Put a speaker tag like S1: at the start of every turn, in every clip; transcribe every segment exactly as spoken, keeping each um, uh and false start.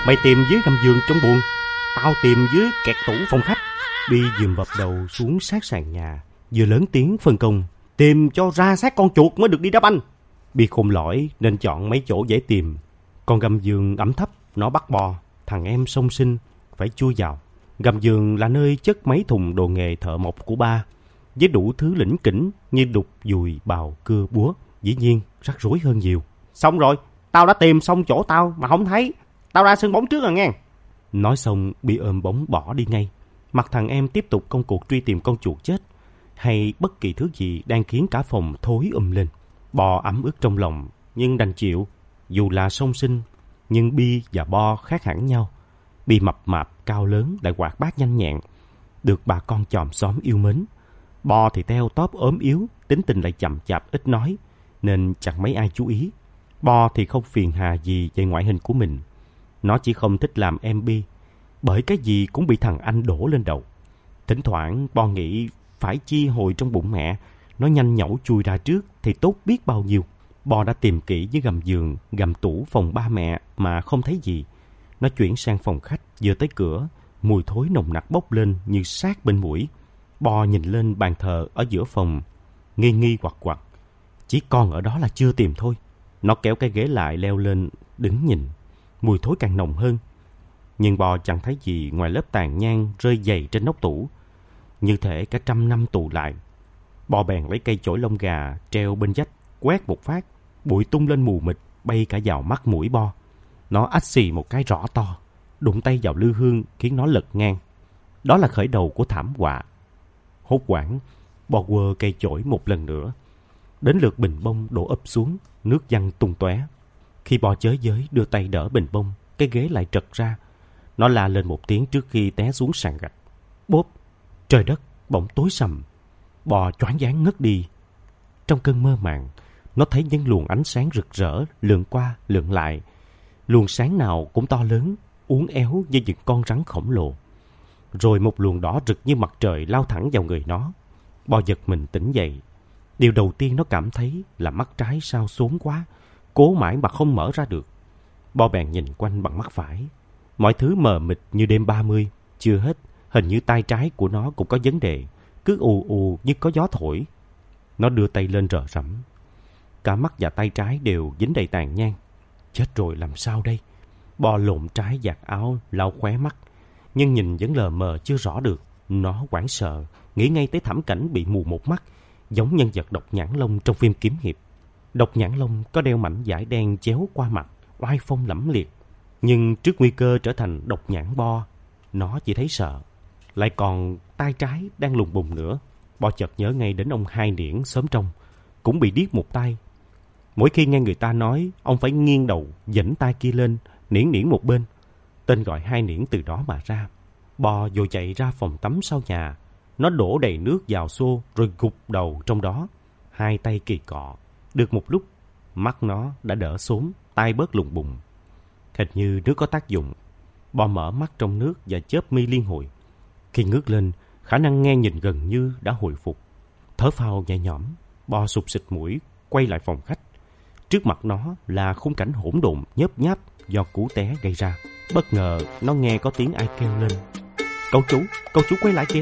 S1: Mày tìm dưới gầm giường trong buồng, tao tìm dưới kẹt tủ phòng khách. Bi vừa vập đầu xuống sát sàn nhà, vừa lớn tiếng phân công: tìm cho ra xác con chuột mới được đi đá banh. Bi khôn lỏi nên chọn mấy chỗ dễ tìm. Còn gầm giường ẩm thấp, nó bắt bò, thằng em song sinh phải chui vào. Gầm giường là nơi chất mấy thùng đồ nghề thợ mộc của ba, với đủ thứ lỉnh kỉnh như đục, dùi, bào, cưa, búa. Dĩ nhiên rắc rối hơn nhiều. Xong rồi, tao đã tìm xong chỗ tao mà không thấy. Tao ra sân bóng trước rồi nghe. Nói xong, Bi ôm bóng bỏ đi ngay. Mặt thằng em tiếp tục công cuộc truy tìm con chuột chết, hay bất kỳ thứ gì đang khiến cả phòng thối um lên. Bò ẩm ướt trong lòng, nhưng đành chịu. Dù là song sinh, nhưng Bi và Bo khác hẳn nhau. Bi mập mạp, cao lớn, lại hoạt bát nhanh nhẹn, được bà con chòm xóm yêu mến. Bo thì teo tóp ốm yếu, tính tình lại chậm chạp ít nói, nên chẳng mấy ai chú ý. Bo thì không phiền hà gì về ngoại hình của mình. Nó chỉ không thích làm em Bi, bởi cái gì cũng bị thằng anh đổ lên đầu. Thỉnh thoảng Bo nghĩ phải chi hồi trong bụng mẹ, nó nhanh nhẩu chui ra trước thì tốt biết bao nhiêu. Bo đã tìm kỹ dưới gầm giường, gầm tủ phòng ba mẹ mà không thấy gì. Nó chuyển sang phòng khách, vừa tới cửa, mùi thối nồng nặc bốc lên như sát bên mũi. Bo nhìn lên bàn thờ ở giữa phòng, nghi nghi quặc quặc. Chỉ còn ở đó là chưa tìm thôi. Nó kéo cái ghế lại leo lên, đứng nhìn. Mùi thối càng nồng hơn. Nhưng Bo chẳng thấy gì ngoài lớp tàn nhang rơi dày trên nóc tủ, như thể cả trăm năm tù lại. Bo bèn lấy cây chổi lông gà treo bên vách, quét một phát, bụi tung lên mù mịt, bay cả vào mắt mũi Bo. Nó ách xì một cái rõ to, đụng tay vào lư hương khiến nó lật ngang. Đó là khởi đầu của thảm họa. Hốt hoảng, Bo quơ cây chổi một lần nữa. Đến lượt bình bông đổ ập xuống, nước văng tung tóe. Khi Bo chới giới đưa tay đỡ bình bông, cái ghế lại trật ra. Nó la lên một tiếng trước khi té xuống sàn gạch. Bốp! Trời đất bỗng tối sầm. Bo choáng váng ngất đi. Trong cơn mơ màng, nó thấy những luồng ánh sáng rực rỡ lượn qua lượn lại. Luồng sáng nào cũng to lớn, uốn éo như những con rắn khổng lồ. Rồi một luồng đỏ rực như mặt trời lao thẳng vào người nó. Bo giật mình tỉnh dậy. Điều đầu tiên nó cảm thấy là mắt trái sao xốn quá, cố mãi mà không mở ra được. Bo bèn nhìn quanh bằng mắt phải. Mọi thứ mờ mịt như đêm ba mươi. Chưa hết, hình như tay trái của nó cũng có vấn đề, cứ ù ù như có gió thổi. Nó đưa tay lên rờ rẫm. Cả mắt và tay trái đều dính đầy tàn nhang. Chết rồi, làm sao đây? Bo lộn trái giặt áo, lau khóe mắt, nhưng nhìn vẫn lờ mờ chưa rõ được. Nó hoảng sợ, nghĩ ngay tới thảm cảnh bị mù một mắt, giống nhân vật Độc Nhãn Long trong phim kiếm hiệp. Độc Nhãn Long có đeo mảnh vải đen chéo qua mặt, oai phong lẫm liệt. Nhưng trước nguy cơ trở thành Độc Nhãn Bo, nó chỉ thấy sợ. Lại còn tay trái đang lùng bùng nữa. Bo chợt nhớ ngay đến ông Hai Niễn xóm trong, cũng bị điếc một tay. Mỗi khi nghe người ta nói, ông phải nghiêng đầu, dãnh tay kia lên, niễn niễn một bên. Tên gọi Hai Niễn từ đó mà ra. Bo vội chạy ra phòng tắm sau nhà. Nó đổ đầy nước vào xô rồi gục đầu trong đó. Hai tay kỳ cọ. Được một lúc, mắt nó đã đỡ xốm, tay bớt lùng bùng. Hình như nước có tác dụng. Bo mở mắt trong nước và chớp mi liên hồi. Khi ngước lên, khả năng nghe nhìn gần như đã hồi phục. Thở phào nhẹ nhõm, Bo sụp xịt mũi, quay lại phòng khách. Trước mặt nó là khung cảnh hỗn độn nhớp nháp do cú té gây ra. Bất ngờ nó nghe có tiếng ai kêu lên: Cậu chủ, cậu chủ quay lại kìa.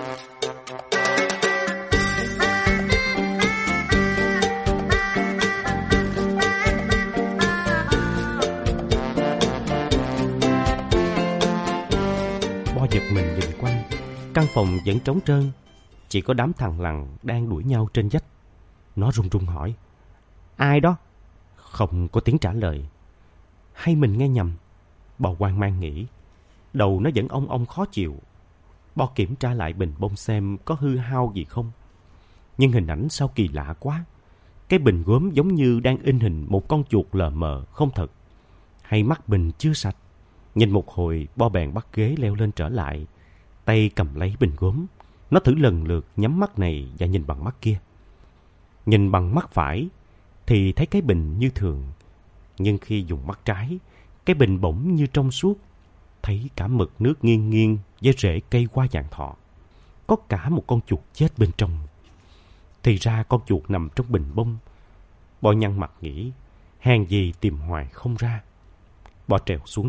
S1: Bo giật mình nhìn quanh. Căn phòng vẫn trống trơn, chỉ có đám thằng lằn đang đuổi nhau trên vách. Nó run run hỏi: Ai đó? Không có tiếng trả lời. Hay mình nghe nhầm? Bo hoang mang nghĩ. Đầu nó vẫn ong ong khó chịu. Bo kiểm tra lại bình bông xem có hư hao gì không. Nhưng hình ảnh sao kỳ lạ quá. Cái bình gốm giống như đang in hình một con chuột lờ mờ không thật. Hay mắt bình chưa sạch? Nhìn một hồi, Bo bèn bắt ghế leo lên trở lại, tay cầm lấy bình gốm. Nó thử lần lượt nhắm mắt này và nhìn bằng mắt kia. Nhìn bằng mắt phải thì thấy cái bình như thường. Nhưng khi dùng mắt trái, cái bình bỗng như trong suốt. Thấy cả mực nước nghiêng nghiêng với rễ cây hoa vàng thọ. Có cả một con chuột chết bên trong. Thì ra con chuột nằm trong bình bông. Bo nhăn mặt nghĩ, hèn gì tìm hoài không ra. Bo trèo xuống đất,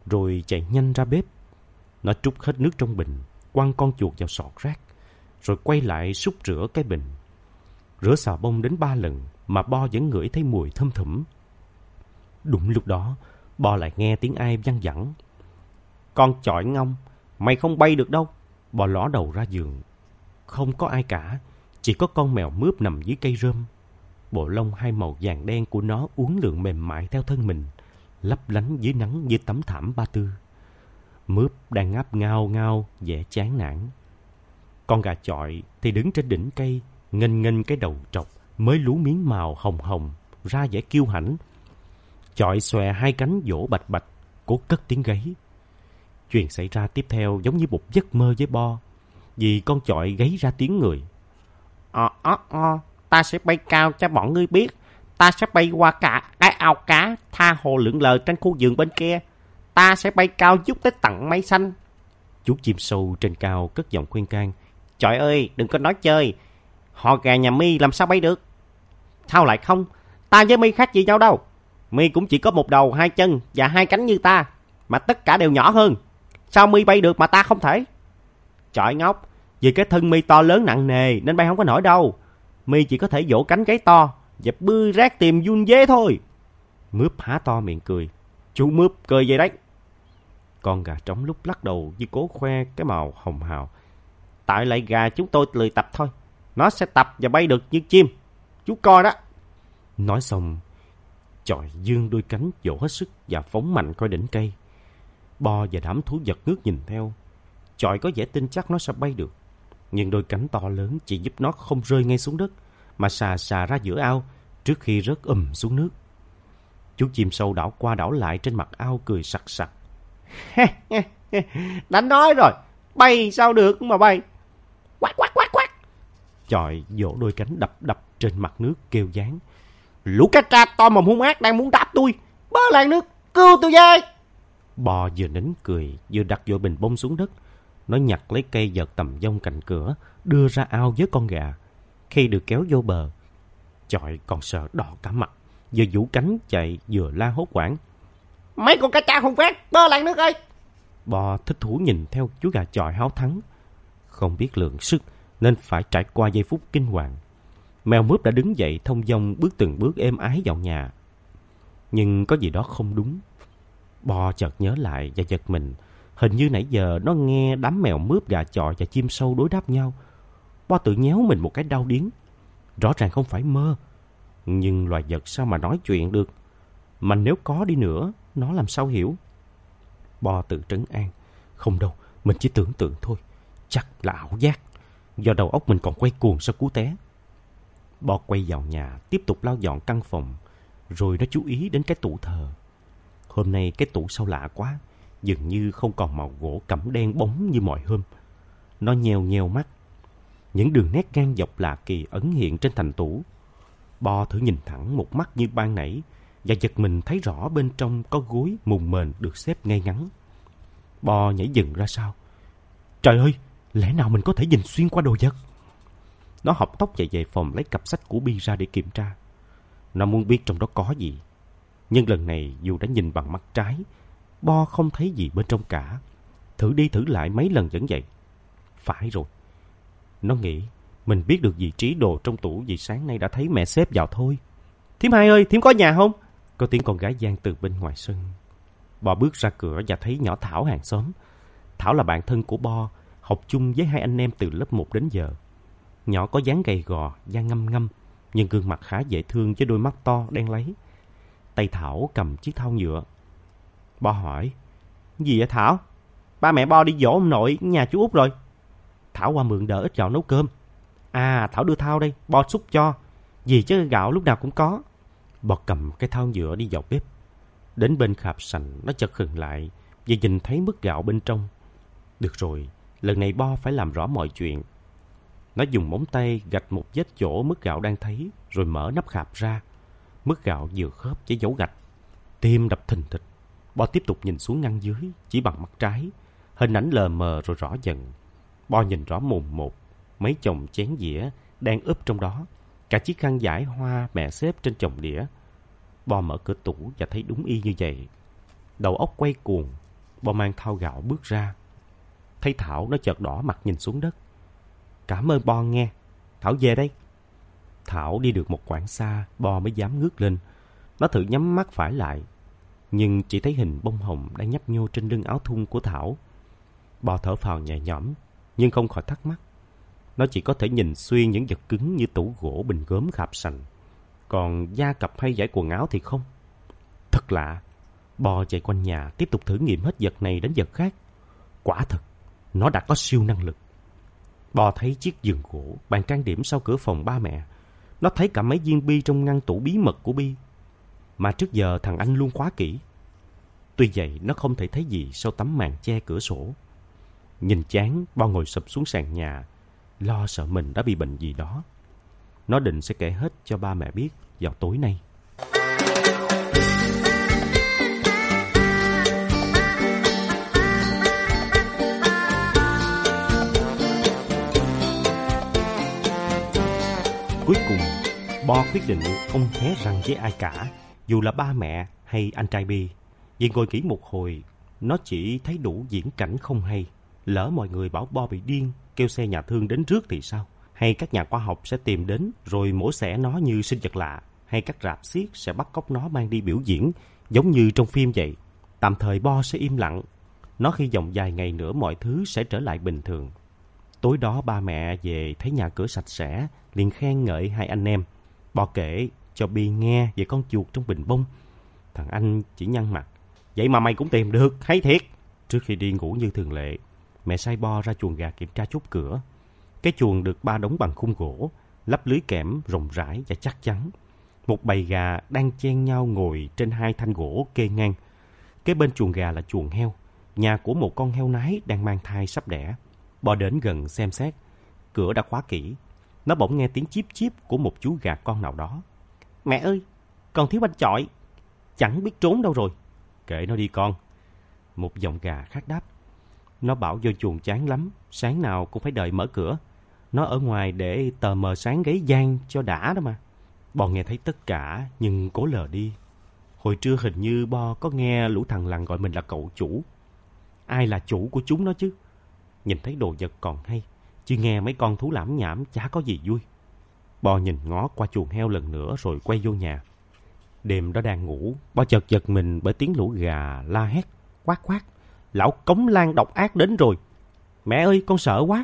S1: rồi chạy nhanh ra bếp. Nó trút hết nước trong bình, quăng con chuột vào sọt rác, rồi quay lại xúc rửa cái bình. Rửa xà bông đến ba lần mà Bo vẫn ngửi thấy mùi thơm thủm. Đúng lúc đó, Bo lại nghe tiếng ai văng vẳng. Con chọi ngông, mày không bay được đâu. Bo ló đầu ra giường. Không có ai cả, chỉ có con mèo mướp nằm dưới cây rơm. Bộ lông hai màu vàng đen của nó uốn lượn mềm mại theo thân mình, lấp lánh dưới nắng như tấm thảm ba tư. Mướp đang ngáp ngao ngao, vẻ chán nản. Con gà chọi thì đứng trên đỉnh cây, nghênh nghênh cái đầu trọc mới lú miếng màu hồng hồng, ra vẻ kiêu hãnh. Chọi xòe hai cánh vỗ bạch bạch, cố cất tiếng gáy. Chuyện xảy ra tiếp theo giống như một giấc mơ với Bo, vì con chọi gáy ra tiếng người. Ờ, ờ, ờ, ta sẽ bay cao cho bọn ngươi biết. Ta sẽ bay qua cả cái ao cá, tha hồ lượn lờ trên khu vườn bên kia. Ta sẽ bay cao giúp tới tận mây xanh. Chú chim sâu trên cao cất giọng khuyên can. Chọi ơi, đừng có nói chơi. Họ gà nhà mi làm sao bay được? Sao lại không? Ta với mi khác gì nhau đâu. Mi cũng chỉ có một đầu, hai chân và hai cánh như ta, mà tất cả đều nhỏ hơn. Sao mi bay được mà ta không thể? Chọi ngốc, vì cái thân mi to lớn nặng nề nên bay không có nổi đâu. Mi chỉ có thể vỗ cánh gáy to và bươi rác tìm vun dế thôi. Mướp há to miệng cười. Chú Mướp cười vậy đấy. Con gà trống lúc lắc đầu như cố khoe cái màu hồng hào. Tại lại gà chúng tôi lười tập thôi. Nó sẽ tập và bay được như chim. Chú coi đó. Nói xong, chọi dương đôi cánh vỗ hết sức và phóng mạnh coi đỉnh cây. Bo và đám thú vật ngước nhìn theo. Chọi có vẻ tin chắc nó sẽ bay được, nhưng đôi cánh to lớn chỉ giúp nó không rơi ngay xuống đất, mà xà xà ra giữa ao trước khi rớt ùm xuống nước. Chú chim sâu đảo qua đảo lại trên mặt ao cười sặc sặc. Đã nói rồi, bay sao được mà bay. Quát quát quát quát. Chọi vỗ đôi cánh đập đập trên mặt nước kêu váng. Lũ cá tra to mồm hung ác đang muốn đáp tôi. Bớ làn nước, cứu tôi với. Bò vừa nín cười vừa đặt vội bình bông xuống đất. Nó nhặt lấy cây vợt tầm vông cạnh cửa, đưa ra ao với con gà. Khi được kéo vô bờ, chọi còn sợ đỏ cả mặt, vừa vũ cánh chạy vừa la hốt hoảng. Mấy con cá tra hung phét, bơ làng nước ơi! Bò thích thú nhìn theo chú gà chọi háo thắng. Không biết lượng sức nên phải trải qua giây phút kinh hoàng. Mèo Mướp đã đứng dậy thông dong bước từng bước êm ái vào nhà. Nhưng có gì đó không đúng. Bò chợt nhớ lại và giật mình. Hình như nãy giờ nó nghe đám mèo Mướp, gà chọi và chim sâu đối đáp nhau. Bo tự nhéo mình một cái đau điếng. Rõ ràng không phải mơ. Nhưng loài vật sao mà nói chuyện được? Mà nếu có đi nữa, nó làm sao hiểu? Bo tự trấn an. Không đâu, mình chỉ tưởng tượng thôi. Chắc là ảo giác. Do đầu óc mình còn quay cuồng sau cú té. Bo quay vào nhà, tiếp tục lau dọn căn phòng. Rồi nó chú ý đến cái tủ thờ. Hôm nay cái tủ sao lạ quá. Dường như không còn màu gỗ cẩm đen bóng như mọi hôm. Nó nheo nheo mắt. Những đường nét ngang dọc lạ kỳ ẩn hiện trên thành tủ. Bo thử nhìn thẳng một mắt như ban nãy và giật mình thấy rõ bên trong có gối mùng mền được xếp ngay ngắn. Bo nhảy dừng ra sau. Trời ơi, lẽ nào mình có thể nhìn xuyên qua đồ vật? Nó hộc tốc chạy về phòng lấy cặp sách của Bi ra để kiểm tra. Nó muốn biết trong đó có gì. Nhưng lần này dù đã nhìn bằng mắt trái, Bo không thấy gì bên trong cả. Thử đi thử lại mấy lần vẫn vậy. Phải rồi. Nó nghĩ mình biết được vị trí đồ trong tủ vì sáng nay đã thấy mẹ xếp vào thôi. Thím Hai ơi, thím có nhà không? Có tiếng con gái vang từ bên ngoài sân. Bo bước ra cửa và thấy nhỏ Thảo hàng xóm. Thảo là bạn thân của Bo, học chung với hai anh em từ lớp một đến giờ. Nhỏ có dáng gầy gò, da ngăm ngăm, nhưng gương mặt khá dễ thương với đôi mắt to đen láy. Tay Thảo cầm chiếc thau nhựa. Bo hỏi. Gì vậy Thảo? Ba mẹ Bo đi dỗ ông nội nhà chú Út rồi. Thảo qua mượn đỡ ít gạo nấu cơm. À, Thảo đưa thau đây, Bo xúc cho. Gì chứ gạo lúc nào cũng có. Bo cầm cái thau nhựa đi vào bếp. Đến bên khạp sành, nó chợt khựng lại và nhìn thấy mứt gạo bên trong. Được rồi, lần này Bo phải làm rõ mọi chuyện. Nó dùng móng tay gạch một vết chỗ mứt gạo đang thấy, rồi mở nắp khạp ra. Mứt gạo vừa khớp với dấu gạch. Tim đập thình thịch. Bo tiếp tục nhìn xuống ngăn dưới, chỉ bằng mắt trái. Hình ảnh lờ mờ rồi rõ dần. Bo nhìn rõ mồn một, mấy chồng chén dĩa đang ướp trong đó. Cả chiếc khăn vải hoa mẹ xếp trên chồng đĩa. Bo mở cửa tủ và thấy đúng y như vậy. Đầu óc quay cuồng. Bo mang thau gạo bước ra. Thấy Thảo, nó chợt đỏ mặt nhìn xuống đất. Cảm ơn Bo nghe. Thảo về đây. Thảo đi được một quãng xa, Bo mới dám ngước lên. Nó thử nhắm mắt phải lại, nhưng chỉ thấy hình bông hồng đang nhấp nhô trên lưng áo thun của Thảo. Bo thở phào nhẹ nhõm, nhưng không khỏi thắc mắc. Nó chỉ có thể nhìn xuyên những vật cứng như tủ gỗ, bình gốm, khạp sành. Còn da cặp hay dải quần áo thì không. Thật lạ. Bo chạy quanh nhà, tiếp tục thử nghiệm hết vật này đến vật khác. Quả thật, nó đã có siêu năng lực. Bo thấy chiếc giường gỗ, bàn trang điểm sau cửa phòng ba mẹ. Nó thấy cả mấy viên bi trong ngăn tủ bí mật của Bi, mà trước giờ thằng anh luôn khóa kỹ. Tuy vậy, nó không thể thấy gì sau tấm màn che cửa sổ. Nhìn chán, Bo ngồi sụp xuống sàn nhà, lo sợ mình đã bị bệnh gì đó. Nó định sẽ kể hết cho ba mẹ biết vào tối nay. Cuối cùng, Bo quyết định không hé răng với ai cả, dù là ba mẹ hay anh trai Bi. Vì ngồi kỹ một hồi, nó chỉ thấy đủ diễn cảnh không hay. Lỡ mọi người bảo Bo bị điên, kêu xe nhà thương đến rước thì sao? Hay các nhà khoa học sẽ tìm đến rồi mổ xẻ nó như sinh vật lạ? Hay các rạp xiếc sẽ bắt cóc nó mang đi biểu diễn giống như trong phim vậy? Tạm thời Bo sẽ im lặng. Nó hy vọng vài ngày nữa mọi thứ sẽ trở lại bình thường. Tối đó ba mẹ về thấy nhà cửa sạch sẽ, liền khen ngợi hai anh em. Bo kể cho Bi nghe về con chuột trong bình bông. Thằng anh chỉ nhăn mặt. Vậy mà mày cũng tìm được, hay thiệt. Trước khi đi ngủ như thường lệ, mẹ sai Bo ra chuồng gà kiểm tra chốt cửa. Cái chuồng được ba đóng bằng khung gỗ, lắp lưới kẽm rộng rãi và chắc chắn. Một bầy gà đang chen nhau ngồi trên hai thanh gỗ kê ngang. Kế bên chuồng gà là chuồng heo, nhà của một con heo nái đang mang thai sắp đẻ. Bo đến gần xem xét, cửa đã khóa kỹ. Nó bỗng nghe tiếng chíp chíp của một chú gà con nào đó. Mẹ ơi, con thiếu bánh chọi, chẳng biết trốn đâu rồi. Kệ nó đi con. Một giọng gà khác đáp. Nó bảo vô chuồng chán lắm, sáng nào cũng phải đợi mở cửa. Nó ở ngoài để tờ mờ sáng gáy gian cho đã đó mà. Bo nghe thấy tất cả nhưng cố lờ đi. Hồi trưa hình như Bo có nghe lũ thằng lằn gọi mình là cậu chủ. Ai là chủ của chúng nó chứ? Nhìn thấy đồ vật còn hay, chứ nghe mấy con thú lảm nhảm chả có gì vui. Bo nhìn ngó qua chuồng heo lần nữa rồi quay vô nhà. Đêm đó đang ngủ, Bo chợt giật mình bởi tiếng lũ gà la hét, quát quát. Lão Cống Lan độc ác đến rồi. Mẹ ơi, con sợ quá.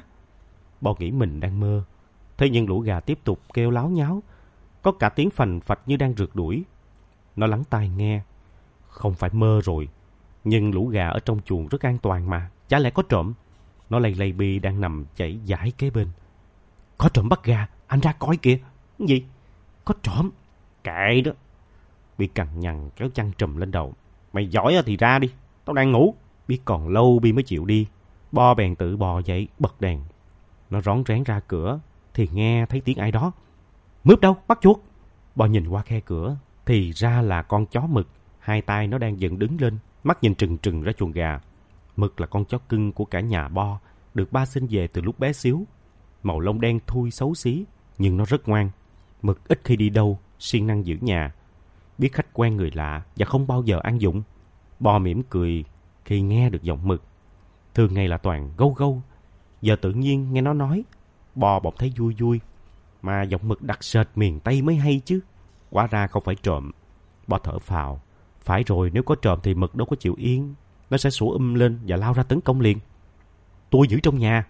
S1: Bo nghĩ mình đang mơ. Thế nhưng lũ gà tiếp tục kêu láo nháo, có cả tiếng phành phạch như đang rượt đuổi. Nó lắng tai nghe. Không phải mơ rồi. Nhưng lũ gà ở trong chuồng rất an toàn mà. Chả lẽ có trộm? Nó lay lay Bi đang nằm chảy dãi kế bên. Có trộm bắt gà, anh ra coi kìa. Gì? Có trộm? Kệ đó. Bi cằn nhằn kéo chăn trùm lên đầu. Mày giỏi thì ra đi, tao đang ngủ. Biết còn lâu Bi mới chịu đi. Bo bèn tự bò dậy bật đèn. Nó rón rén ra cửa thì nghe thấy tiếng ai đó. Mướp đâu, bắt chuột. Bo nhìn qua khe cửa thì ra là con chó Mực. Hai tay nó đang dựng đứng lên, mắt nhìn trừng trừng ra chuồng gà. Mực là con chó cưng của cả nhà Bo, được ba sinh về từ lúc bé xíu. Màu lông đen thui xấu xí, nhưng nó rất ngoan. Mực ít khi đi đâu, siêng năng giữ nhà. Biết khách quen người lạ và không bao giờ ăn dụng. Bo mỉm cười khi nghe được giọng Mực. Thường ngày là toàn gâu gâu. Giờ tự nhiên nghe nó nói, Bo bỗng thấy vui vui. Mà giọng Mực đặc sệt miền Tây mới hay chứ. Hóa ra không phải trộm. Bo thở phào. Phải rồi, nếu có trộm thì Mực đâu có chịu yên. Nó sẽ sủa um lên và lao ra tấn công liền. Tôi giữ trong nhà.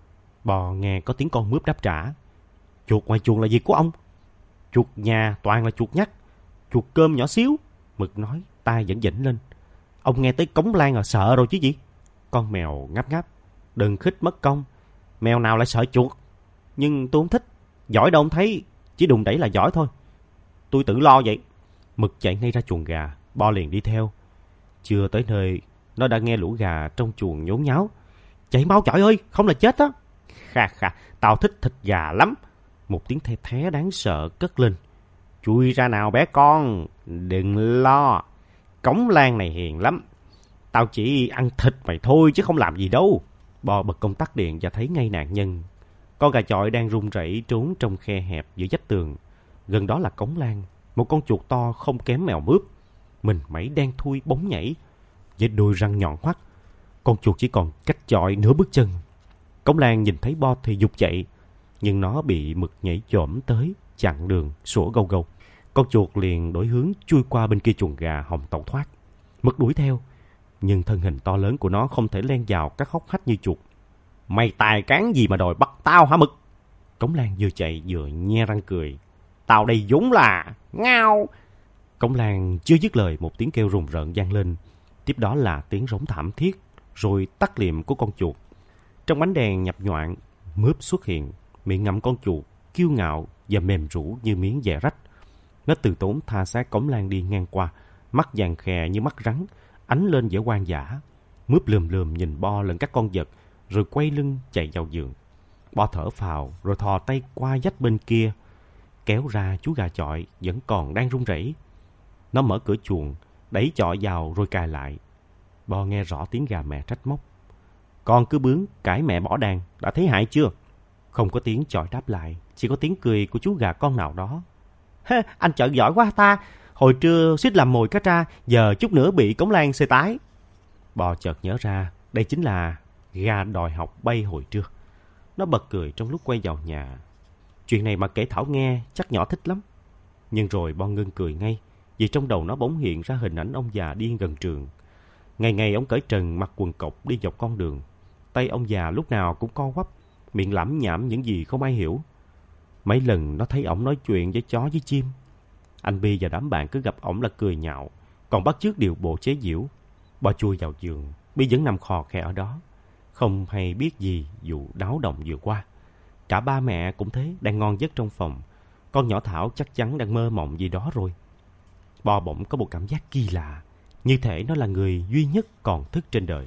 S1: Bo nghe có tiếng con Mướp đáp trả. Chuột ngoài chuồng là gì của ông? Chuột nhà toàn là chuột nhắt, chuột cơm nhỏ xíu. Mực nói, tai vẫn dĩnh lên. Ông nghe tới Cống Lan là sợ rồi chứ gì? Con mèo ngáp ngáp. Đừng khích mất công. Mèo nào lại sợ chuột? Nhưng tôi không thích. Giỏi đâu không thấy, chỉ đùng đẩy là giỏi thôi. Tôi tự lo vậy. Mực chạy ngay ra chuồng gà. Bo liền đi theo. Chưa tới nơi, nó đã nghe lũ gà trong chuồng nhốn nháo. Chạy mau chọi ơi, không là chết đó. Khà khà, tao thích thịt gà lắm. Một tiếng the thé đáng sợ cất lên. Chui ra nào bé con, đừng lo. Cống Lan này hiền lắm. Tao chỉ ăn thịt mày thôi chứ không làm gì đâu. Bo bật công tắc điện và thấy ngay nạn nhân. Con gà chọi đang run rẩy trốn trong khe hẹp giữa vách tường. Gần đó là Cống Lan, một con chuột to không kém mèo Mướp. Mình mẩy đen thui bóng nhảy, với đôi răng nhọn hoắt. Con chuột chỉ còn cách chọi nửa bước chân. Cống Lan nhìn thấy Bo thì giục chạy, nhưng nó bị Mực nhảy chổm tới chặn đường, sủa gâu gâu. Con chuột liền đổi hướng chui qua bên kia chuồng gà hòng tẩu thoát. Mực đuổi theo, nhưng thân hình to lớn của nó không thể len vào các hốc hách như chuột. Mày tài cán gì mà đòi bắt tao hả Mực? Cống Lan vừa chạy vừa nhe răng cười. Tao đây vốn là ngao. Cống Lan chưa dứt lời, một tiếng kêu rùng rợn vang lên. Tiếp đó là tiếng rống thảm thiết, rồi tắt liệm của con chuột. Trong ánh đèn nhập nhoạng, Mướp xuất hiện, miệng ngậm con chuột, kiêu ngạo và mềm rũ như miếng dẻ rách. Nó từ tốn tha xác Cống Lan đi ngang qua, mắt vàng khè như mắt rắn, ánh lên vẻ hoang dã. Mướp lườm lườm nhìn Bo lẫn các con vật, rồi quay lưng chạy vào giường. Bo thở phào, rồi thò tay qua vách bên kia, kéo ra chú gà chọi vẫn còn đang run rẩy. Nó mở cửa chuồng, đẩy chọi vào rồi cài lại. Bo nghe rõ tiếng gà mẹ trách móc. Con cứ bướng, cãi mẹ bỏ đàn, đã thấy hại chưa? Không có tiếng chọi đáp lại, chỉ có tiếng cười của chú gà con nào đó. Hê, anh chọi giỏi quá ta, hồi trưa suýt làm mồi cá tra, giờ chút nữa bị Cống Lan xơi tái. Bò chợt nhớ ra, đây chính là gà đòi học bay hồi trưa. Nó bật cười trong lúc quay vào nhà. Chuyện này mà kể Thảo nghe, chắc nhỏ thích lắm. Nhưng rồi Bo ngưng cười ngay, vì trong đầu nó bỗng hiện ra hình ảnh ông già điên gần trường. Ngày ngày ông cởi trần mặc quần cộc đi dọc con đường. Tay ông già lúc nào cũng co quắp, miệng lẩm nhẩm những gì không ai hiểu. Mấy lần nó thấy ổng nói chuyện với chó với chim. Anh Bi và đám bạn cứ gặp ổng là cười nhạo, còn bắt chước điều bộ chế giễu. Bo chui vào giường, Bi vẫn nằm khò khè ở đó, không hay biết gì vụ náo động vừa qua. Cả ba mẹ cũng thế, đang ngon giấc trong phòng. Con nhỏ Thảo chắc chắn đang mơ mộng gì đó rồi. Bo bỗng có một cảm giác kỳ lạ, như thể nó là người duy nhất còn thức trên đời.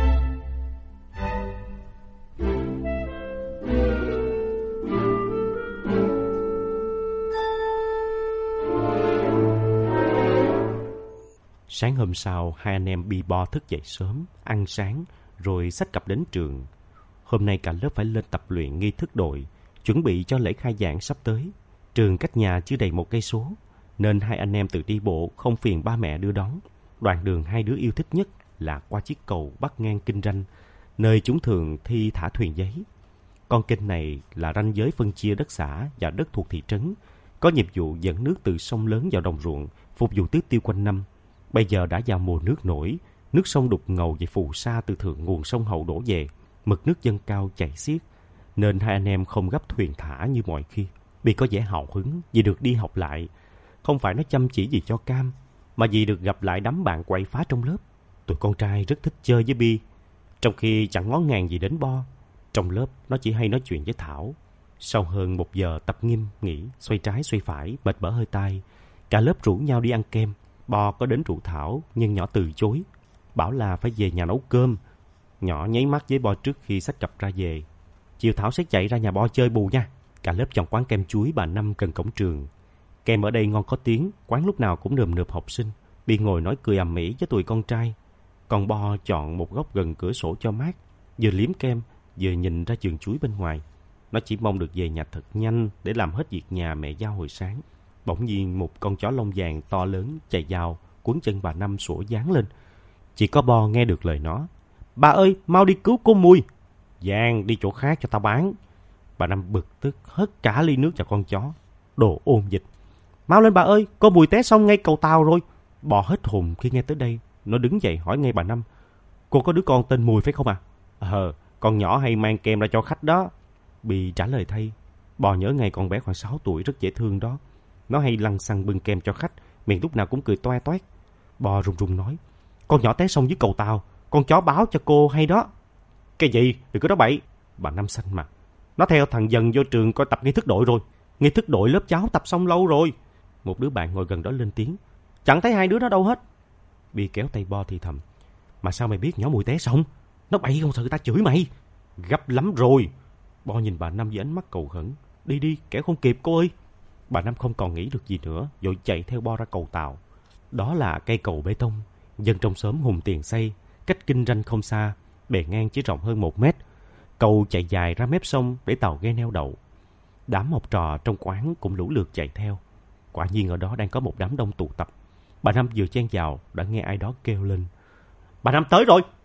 S1: Sáng hôm sau, hai anh em Bi Bo thức dậy sớm, ăn sáng, rồi xách cặp đến trường. Hôm nay cả lớp phải lên tập luyện nghi thức đội, chuẩn bị cho lễ khai giảng sắp tới. Trường cách nhà chưa đầy một cây số, nên hai anh em tự đi bộ, không phiền ba mẹ đưa đón. Đoạn đường hai đứa yêu thích nhất là qua chiếc cầu bắc ngang kênh Ranh, nơi chúng thường thi thả thuyền giấy. Con kênh này là ranh giới phân chia đất xã và đất thuộc thị trấn, có nhiệm vụ dẫn nước từ sông lớn vào đồng ruộng, phục vụ tưới tiêu quanh năm. Bây giờ đã vào mùa nước nổi, nước sông đục ngầu và phù sa từ thượng nguồn sông Hậu đổ về, mực nước dâng cao chảy xiết, nên hai anh em không gấp thuyền thả như mọi khi. Bi có vẻ hào hứng vì được đi học lại, không phải nó chăm chỉ gì cho cam, mà vì được gặp lại đám bạn quậy phá trong lớp. Tụi con trai rất thích chơi với Bi, trong khi chẳng ngó ngàng gì đến Bo. Trong lớp, nó chỉ hay nói chuyện với Thảo. Sau hơn một giờ tập nghiêm nghỉ, xoay trái xoay phải, mệt bở hơi tai, cả lớp rủ nhau đi ăn kem. Bo có đến rủ Thảo, nhưng nhỏ từ chối, bảo là phải về nhà nấu cơm. Nhỏ nháy mắt với Bo trước khi xách cặp ra về. Chiều Thảo sẽ chạy ra nhà Bo chơi bù nha. Cả lớp chọn quán kem chuối bà Năm gần cổng trường. Kem ở đây ngon có tiếng, quán lúc nào cũng nườm nượp học sinh. Bi ngồi nói cười ầm ĩ với tụi con trai. Còn Bo chọn một góc gần cửa sổ cho mát, vừa liếm kem, vừa nhìn ra vườn chuối bên ngoài. Nó chỉ mong được về nhà thật nhanh để làm hết việc nhà mẹ giao hồi sáng. Bỗng nhiên một con chó lông vàng to lớn chạy vào, quấn chân bà Năm sủa giáng lên. Chỉ có Bo nghe được lời nó. Bà ơi, mau đi cứu cô Mùi. Giang, đi chỗ khác cho tao bán. Bà Năm bực tức hất cả ly nước vào con chó. Đồ ôn dịch. Mau lên bà ơi, cô Mùi té xong ngay cầu tàu rồi. Bò hết hồn khi nghe tới đây. Nó đứng dậy hỏi ngay bà Năm. Cô có đứa con tên Mùi phải không à? Ờ, con nhỏ hay mang kem ra cho khách đó. Bi trả lời thay. Bò nhớ ngay con bé khoảng sáu tuổi rất dễ thương đó. Nó hay lăng xăng bưng kem cho khách, miệng lúc nào cũng cười toe toét. Bò run run nói. Con nhỏ té xong dưới cầu tàu, con chó báo cho cô hay đó. Cái gì? Đừng có nói bậy. Bà Năm xanh mặt. Nó theo thằng Dần vô trường coi tập nghi thức đội rồi. Nghi thức đội lớp cháu tập xong lâu rồi. Một đứa bạn ngồi gần đó lên tiếng. Chẳng thấy hai đứa đó đâu hết. Bi kéo tay Bo thì thầm. Mà sao mày biết nhỏ Mùi té xong? Nó bậy không sợ người ta chửi mày. Gấp lắm rồi. Bo nhìn bà Năm với ánh mắt cầu khẩn. Đi đi, kẻo không kịp cô ơi. Bà Năm không còn nghĩ được gì nữa, vội chạy theo Bo ra cầu tàu. Đó là cây cầu bê tông, dân trong xóm hùng tiền xây, cách kinh ranh không xa, bề ngang chỉ rộng hơn một mét. Cầu chạy dài ra mép sông để tàu ghe neo đậu. Đám học trò trong quán cũng lũ lượt chạy theo. Quả nhiên ở đó đang có một đám đông tụ tập. Bà Năm vừa chen vào đã nghe ai đó kêu lên. Bà Năm tới rồi.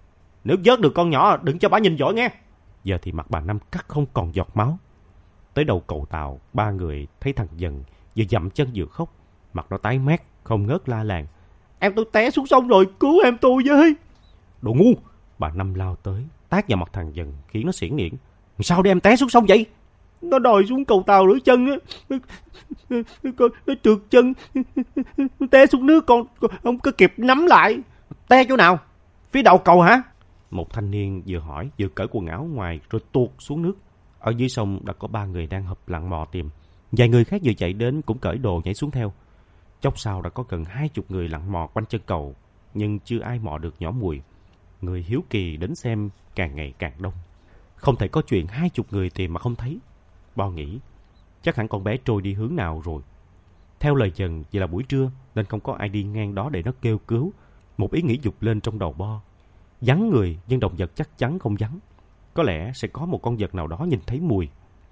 S1: Nếu vớt được con nhỏ đừng cho bà nhìn giỏi nghe. Giờ thì mặt bà Năm cắt không còn giọt máu. Tới đầu cầu tàu, ba người thấy thằng Dần vừa dậm chân vừa khóc. Mặt nó tái mét, không ngớt la làng. Em tôi té xuống sông rồi, cứu em tôi với. Đồ ngu! Bà Năm lao tới, tát vào mặt thằng Dần khiến nó xiển niễn. Sao để em té xuống sông vậy? Nó đòi xuống cầu tàu rửa chân á. Nó trượt chân, nó té xuống nước, con không có kịp nắm lại. Té chỗ nào? Phía đầu cầu hả? Một thanh niên vừa hỏi vừa cởi quần áo ngoài rồi tuột xuống nước. Ở dưới sông đã có ba người đang họp lặn mò tìm. Vài người khác vừa chạy đến cũng cởi đồ nhảy xuống theo. Chốc sau đã có gần hai chục người lặn mò quanh chân cầu, nhưng chưa ai mò được nhỏ Mùi. Người hiếu kỳ đến xem càng ngày càng đông. Không thể có chuyện hai chục người tìm mà không thấy. Bo nghĩ chắc hẳn con bé trôi đi hướng nào rồi. Theo lời Dần, vì là buổi trưa nên không có ai đi ngang đó để nó kêu cứu. Một ý nghĩ dục lên trong đầu Bo. Vắng người nhưng động vật chắc chắn không vắng. Có lẽ sẽ có một con vật nào đó nhìn thấy Mùi.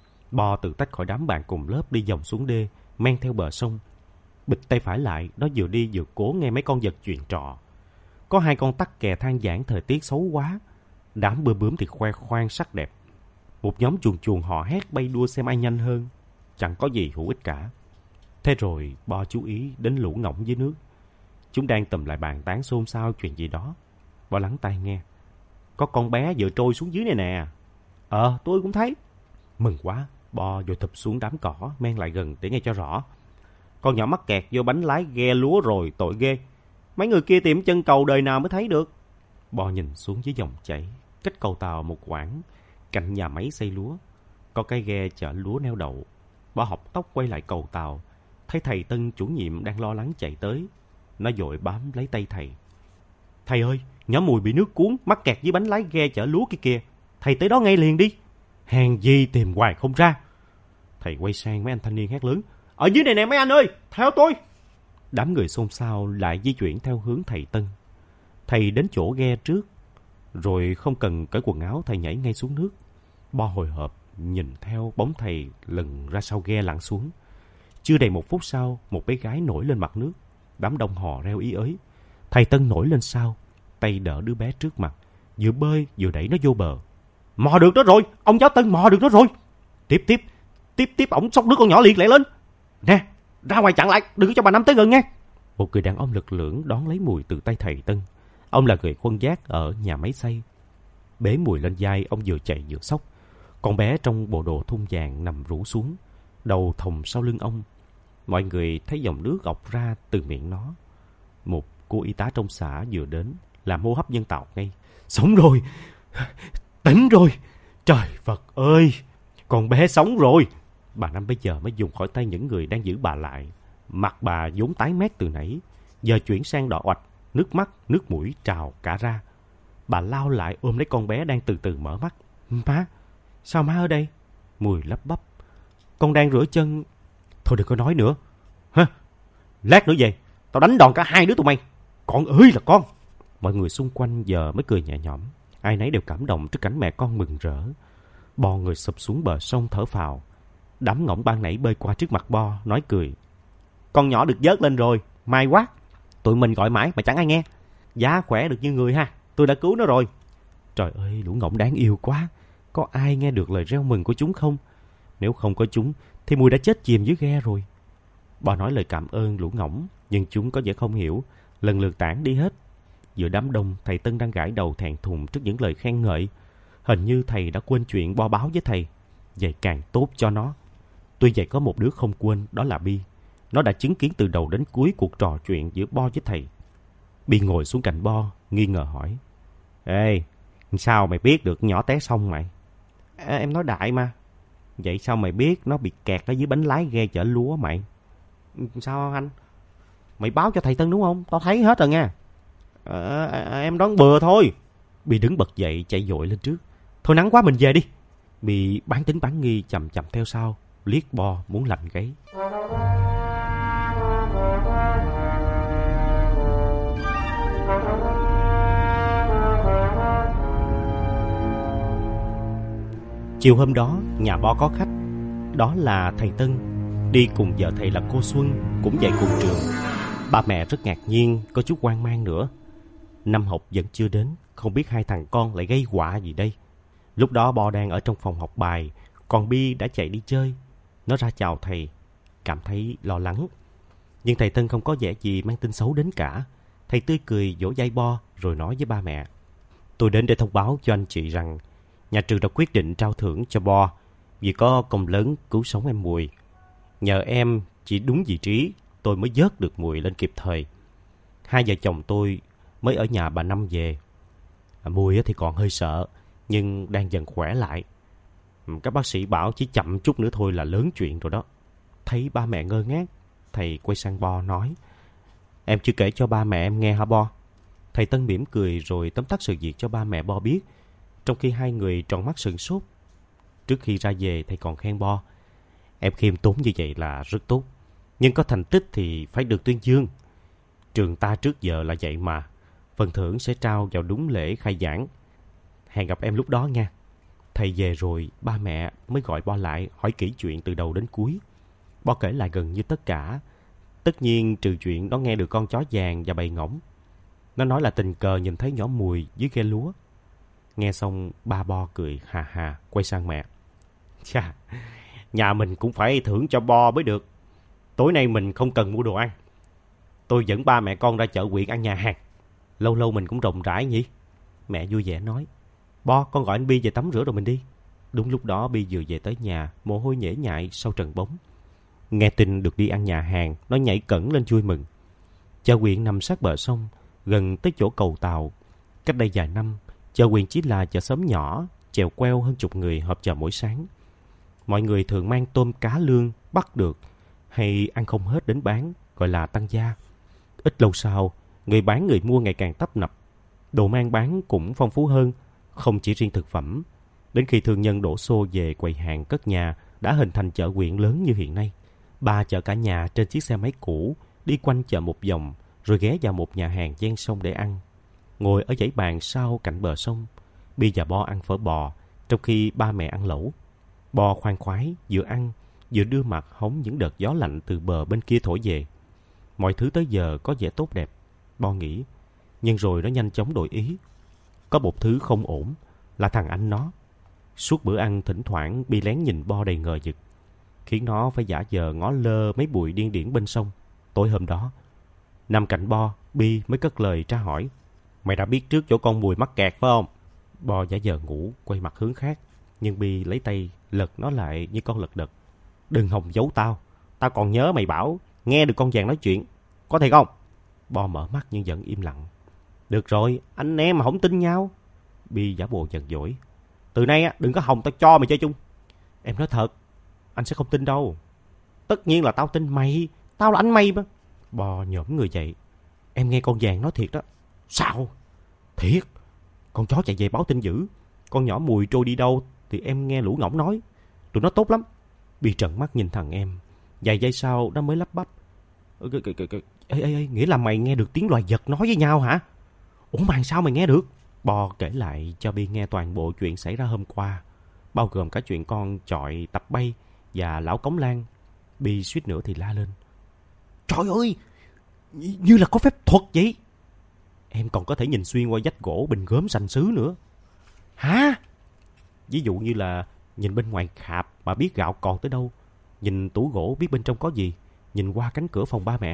S1: Bo tự tách khỏi đám bạn cùng lớp đi vòng xuống đê, men theo bờ sông. Bịch tay phải lại, nó vừa đi vừa cố nghe mấy con vật chuyện trò. Có hai con tắc kè than vãn thời tiết xấu quá. Đám bươm bướm thì khoe khoang sắc đẹp. Một nhóm chuồn chuồn hò hét bay đua xem ai nhanh hơn. Chẳng có gì hữu ích cả. Thế rồi Bo chú ý đến lũ ngỗng dưới nước. Chúng đang tụm lại bàn tán xôn xao chuyện gì đó. Bo lắng tai nghe. Có con bé vừa trôi xuống dưới này nè. Ờ, tôi cũng thấy. Mừng quá, Bo vội thụp xuống đám cỏ, men lại gần để nghe cho rõ. Con nhỏ mắc kẹt vô bánh lái ghe lúa rồi, tội ghê. Mấy người kia tìm chân cầu đời nào mới thấy được. Bo nhìn xuống dưới dòng chảy, cách cầu tàu một quãng, cạnh nhà máy xây lúa. Có cái ghe chở lúa neo đậu. Bo học tóc quay lại cầu tàu, thấy thầy Tân chủ nhiệm đang lo lắng chạy tới. Nó vội bám lấy tay thầy. Thầy ơi, nhỏ Mùi bị nước cuốn, mắc kẹt dưới bánh lái ghe chở lúa kia kìa. Thầy tới đó ngay liền đi. Hèn gì tìm hoài không ra. Thầy quay sang mấy anh thanh niên hét lớn. Ở dưới này nè mấy anh ơi, theo tôi. Đám người xôn xao lại di chuyển theo hướng thầy Tân. Thầy đến chỗ ghe trước, rồi không cần cởi quần áo, thầy nhảy ngay xuống nước. Bo hồi hộp nhìn theo bóng thầy lần ra sau ghe lặn xuống. Chưa đầy một phút sau, một bé gái nổi lên mặt nước. Đám đông hò reo ý ới. Thầy Tân nổi lên sau, tay đỡ đứa bé trước mặt, vừa bơi vừa đẩy nó vô bờ. Mò được nó rồi, ông giáo Tân mò được nó rồi. Tiếp tiếp, tiếp tiếp ổng xốc đứa con nhỏ liệt lẹ lên. Nè, ra ngoài chặn lại, đừng cho bà Năm tới gần nghe. Một người đàn ông lực lưỡng đón lấy Mùi từ tay thầy Tân. Ông là người khuân vác ở nhà máy xây. Bế Mùi lên vai, ông vừa chạy vừa xốc. Con bé trong bộ đồ thun vàng nằm rũ xuống, đầu thòng sau lưng ông. Mọi người thấy dòng nước ọc ra từ miệng nó. Một cô y tá trong xã vừa đến, làm hô hấp nhân tạo ngay. Sống rồi, tỉnh rồi, trời Phật ơi, con bé sống rồi. Bà Năm bây giờ mới dùng khỏi tay những người đang giữ bà lại. Mặt bà vốn tái mét từ nãy, giờ chuyển sang đỏ oạch, nước mắt, nước mũi trào cả ra. Bà lao lại ôm lấy con bé đang từ từ mở mắt. Má, sao má ở đây? Mùi lắp bắp. Con đang rửa chân. Thôi đừng có nói nữa. Hả? Lát nữa về, tao đánh đòn cả hai đứa tụi mày. Con ơi là con. Mọi người xung quanh giờ mới cười nhẹ nhõm. Ai nấy đều cảm động trước cảnh mẹ con mừng rỡ. Bo người sụp xuống bờ sông thở phào. Đám ngỗng ban nãy bơi qua trước mặt Bo, nói cười. Con nhỏ được vớt lên rồi, may quá. Tụi mình gọi mãi mà chẳng ai nghe. Giá khỏe được như người ha, tôi đã cứu nó rồi. Trời ơi, lũ ngỗng đáng yêu quá. Có ai nghe được lời reo mừng của chúng không? Nếu không có chúng thì Mùi đã chết chìm dưới ghe rồi. Bo nói lời cảm ơn lũ ngỗng, nhưng chúng có vẻ không hiểu, lần lượt tản đi hết. Giữa đám đông, thầy Tân đang gãi đầu thẹn thùng trước những lời khen ngợi. Hình như thầy đã quên chuyện Bo báo với thầy. Vậy càng tốt cho nó. Tuy vậy có một đứa không quên, đó là Bi. Nó đã chứng kiến từ đầu đến cuối cuộc trò chuyện giữa Bo với thầy. Bi ngồi xuống cạnh Bo, nghi ngờ hỏi. Ê, sao mày biết được nhỏ té sông mày? À, em nói đại mà. Vậy sao mày biết nó bị kẹt ở dưới bánh lái ghe chở lúa mày? Sao anh? Mày báo cho thầy Tân đúng không? Tao thấy hết rồi nha. À, à, em đoán bừa thôi. Bi đứng bật dậy chạy vội lên trước. Thôi nắng quá mình về đi. Bi bán tính bán nghi chầm chậm theo sau, liếc Bo muốn lạnh gáy. Chiều hôm đó, nhà Bo có khách. Đó là thầy Tân, đi cùng vợ thầy là cô Xuân, cũng dạy cùng trường. Ba mẹ rất ngạc nhiên, có chút hoang mang nữa. Năm học vẫn chưa đến, không biết hai thằng con lại gây họa gì đây. Lúc đó Bo đang ở trong phòng học bài, còn Bi đã chạy đi chơi. Nó ra chào thầy, cảm thấy lo lắng. Nhưng thầy Tân không có vẻ gì mang tin xấu đến cả. Thầy tươi cười vỗ vai Bo rồi nói với ba mẹ: Tôi đến để thông báo cho anh chị rằng nhà trường đã quyết định trao thưởng cho Bo vì có công lớn cứu sống em Mùi. Nhờ em chỉ đúng vị trí, tôi mới vớt được Mùi lên kịp thời. Hai vợ chồng tôi mới ở nhà bà Năm về. À, Mùi thì còn hơi sợ, nhưng đang dần khỏe lại. Các bác sĩ bảo chỉ chậm chút nữa thôi là lớn chuyện rồi đó. Thấy ba mẹ ngơ ngác, thầy quay sang Bo nói: Em chưa kể cho ba mẹ em nghe hả Bo? Thầy Tân mỉm cười rồi tóm tắt sự việc cho ba mẹ Bo biết, trong khi hai người tròn mắt sửng sốt. Trước khi ra về, thầy còn khen Bo: Em khiêm tốn như vậy là rất tốt, nhưng có thành tích thì phải được tuyên dương. Trường ta trước giờ là vậy mà. Phần thưởng sẽ trao vào đúng lễ khai giảng. Hẹn gặp em lúc đó nha. Thầy về rồi, ba mẹ mới gọi Bo lại hỏi kỹ chuyện từ đầu đến cuối. Bo kể lại gần như tất cả. Tất nhiên trừ chuyện nó nghe được con chó vàng và bầy ngỗng. Nó nói là tình cờ nhìn thấy nhỏ Mùi dưới ghe lúa. Nghe xong ba Bo cười hà hà, quay sang mẹ: Chà, nhà mình cũng phải thưởng cho Bo mới được. Tối nay mình không cần mua đồ ăn. Tôi dẫn ba mẹ con ra chợ huyện ăn nhà hàng. Lâu lâu mình cũng rộng rãi nhỉ? Mẹ vui vẻ nói: Bo, con gọi anh Bi về tắm rửa rồi mình đi. Đúng lúc đó Bi vừa về tới nhà, mồ hôi nhễ nhại sau trận bóng. Nghe tin được đi ăn nhà hàng, nó nhảy cẫng lên vui mừng. Chợ huyện nằm sát bờ sông, gần tới chỗ cầu tàu. Cách đây vài năm, chợ huyện chỉ là chợ xóm nhỏ, chèo queo hơn chục người họp chợ mỗi sáng. Mọi người thường mang tôm cá lương bắt được hay ăn không hết đến bán, gọi là tăng gia. Ít lâu sau, người bán người mua ngày càng tấp nập. Đồ mang bán cũng phong phú hơn, không chỉ riêng thực phẩm. Đến khi thương nhân đổ xô về quầy hàng cất nhà, đã hình thành chợ huyện lớn như hiện nay. Ba chợ cả nhà trên chiếc xe máy cũ, đi quanh chợ một vòng, rồi ghé vào một nhà hàng ven sông để ăn. Ngồi ở dãy bàn sau cạnh bờ sông, Bi và Bo ăn phở bò, trong khi ba mẹ ăn lẩu. Bo khoan khoái, vừa ăn, vừa đưa mặt hóng những đợt gió lạnh từ bờ bên kia thổi về. Mọi thứ tới giờ có vẻ tốt đẹp, Bo nghĩ, nhưng rồi nó nhanh chóng đổi ý. Có một thứ không ổn, là thằng anh nó. Suốt bữa ăn thỉnh thoảng Bi lén nhìn Bo đầy ngờ vực, khiến nó phải giả vờ ngó lơ mấy bụi điên điển bên sông. Tối hôm đó, nằm cạnh Bo, Bi mới cất lời tra hỏi: Mày đã biết trước chỗ con Mùi mắc kẹt phải không? Bo giả vờ ngủ, quay mặt hướng khác, nhưng Bi lấy tay lật nó lại như con lật đật. Đừng hòng giấu tao, tao còn nhớ mày bảo nghe được con vàng nói chuyện, có thiệt không? Bo mở mắt nhưng vẫn im lặng. Được rồi, anh em mà không tin nhau. Bi giả bộ giận dỗi: Từ nay á, đừng có hòng tao cho mày chơi chung. Em nói thật, anh sẽ không tin đâu. Tất nhiên là tao tin mày, tao là anh mày mà. Bo nhổm người dậy: Em nghe con vàng nói thiệt đó. Sao? Thiệt. Con chó chạy về báo tin dữ. Con nhỏ Mùi trôi đi đâu thì em nghe lũ ngỗng nói. Tụi nó tốt lắm. Bi trợn mắt nhìn thằng em. Vài giây sau nó mới lắp bắp: Ê, ê, ê, nghĩa là mày nghe được tiếng loài vật nói với nhau hả? Ủa mà sao mày nghe được? Bo kể lại cho Bi nghe toàn bộ chuyện xảy ra hôm qua, bao gồm cả chuyện con chọi tập bay và lão cống lan. Bi suýt nữa thì la lên: Trời ơi, như là có phép thuật vậy. Em còn có thể nhìn xuyên qua vách gỗ bình gốm sành sứ nữa. Hả? Ví dụ như là nhìn bên ngoài khạp mà biết gạo còn tới đâu, nhìn tủ gỗ biết bên trong có gì, nhìn qua cánh cửa phòng ba mẹ.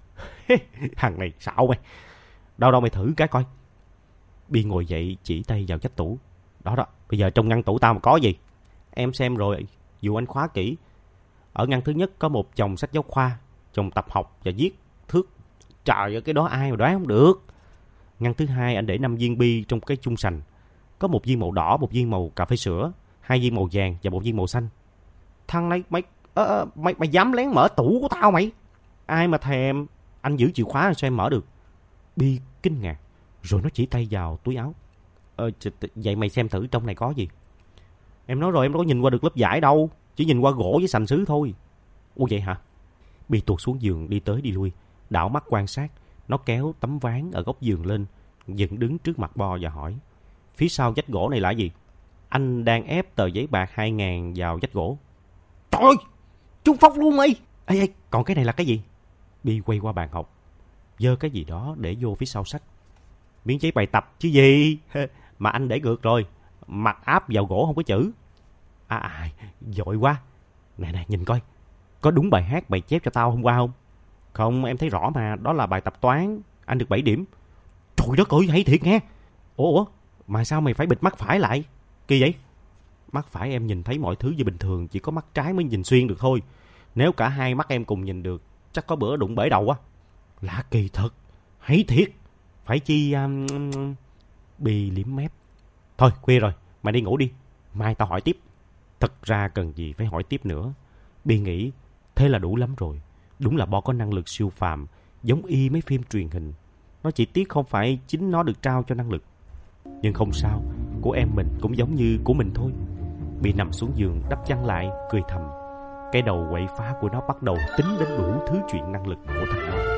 S1: Thằng này xạo mày. Đâu đâu mày thử cái coi. Bi ngồi dậy chỉ tay vào vách tủ. Đó đó, bây giờ trong ngăn tủ tao mà có gì? Em xem rồi, dù anh khóa kỹ. Ở ngăn thứ nhất có một chồng sách giáo khoa, chồng tập học và viết thước. Trời ơi, cái đó ai mà đoán không được. Ngăn thứ hai anh để năm viên bi trong cái chung sành. Có một viên màu đỏ, một viên màu cà phê sữa, hai viên màu vàng và một viên màu xanh. Thằng này mày à, mày mày dám lén mở tủ của tao mày? Ai mà thèm, anh giữ chìa khóa sao em mở được? Bi kinh ngạc, rồi nó chỉ tay vào túi áo. Ờ, vậy mày xem thử trong này có gì? Em nói rồi, em đâu có nhìn qua được lớp vải đâu, chỉ nhìn qua gỗ với sành sứ thôi. Ủa vậy hả? Bi tuột xuống giường đi tới đi lui, đảo mắt quan sát. Nó kéo tấm ván ở góc giường lên, dựng đứng trước mặt Bo và hỏi: Phía sau vách gỗ này là gì? Anh đang ép tờ giấy bạc hai ngàn vào vách gỗ. Trời ơi, trúng phóc luôn mày. Ê, ê, còn cái này là cái gì? Bi quay qua bàn học, giơ cái gì đó để vô phía sau sách. Miếng giấy bài tập chứ gì. Mà anh để ngược rồi, mặt áp vào gỗ không có chữ. À, à giỏi quá. Nè nè nhìn coi, có đúng bài hát mày chép cho tao hôm qua không? Không, em thấy rõ mà, đó là bài tập toán. Anh được bảy điểm. Trời đất ơi, hay thiệt nghe. Ủa, ủa mà sao mày phải bịt mắt phải lại? Kỳ vậy? Mắt phải em nhìn thấy mọi thứ như bình thường, chỉ có mắt trái mới nhìn xuyên được thôi. Nếu cả hai mắt em cùng nhìn được, chắc có bữa đụng bể đầu á. Lạ kỳ thật, hay thiệt. Phải chi... Um, Bi liếm mép. Thôi, khuya rồi, mày đi ngủ đi. Mai tao hỏi tiếp. Thật ra cần gì phải hỏi tiếp nữa. Bi nghĩ, thế là đủ lắm rồi. Đúng là Bo có năng lực siêu phàm, giống y mấy phim truyền hình. Nó chỉ tiếc không phải chính nó được trao cho năng lực. Nhưng không sao, của em mình cũng giống như của mình thôi. Bi nằm xuống giường, đắp chăn lại, cười thầm. Cái đầu quậy phá của nó bắt đầu tính đến đủ thứ chuyện năng lực của thằng nó.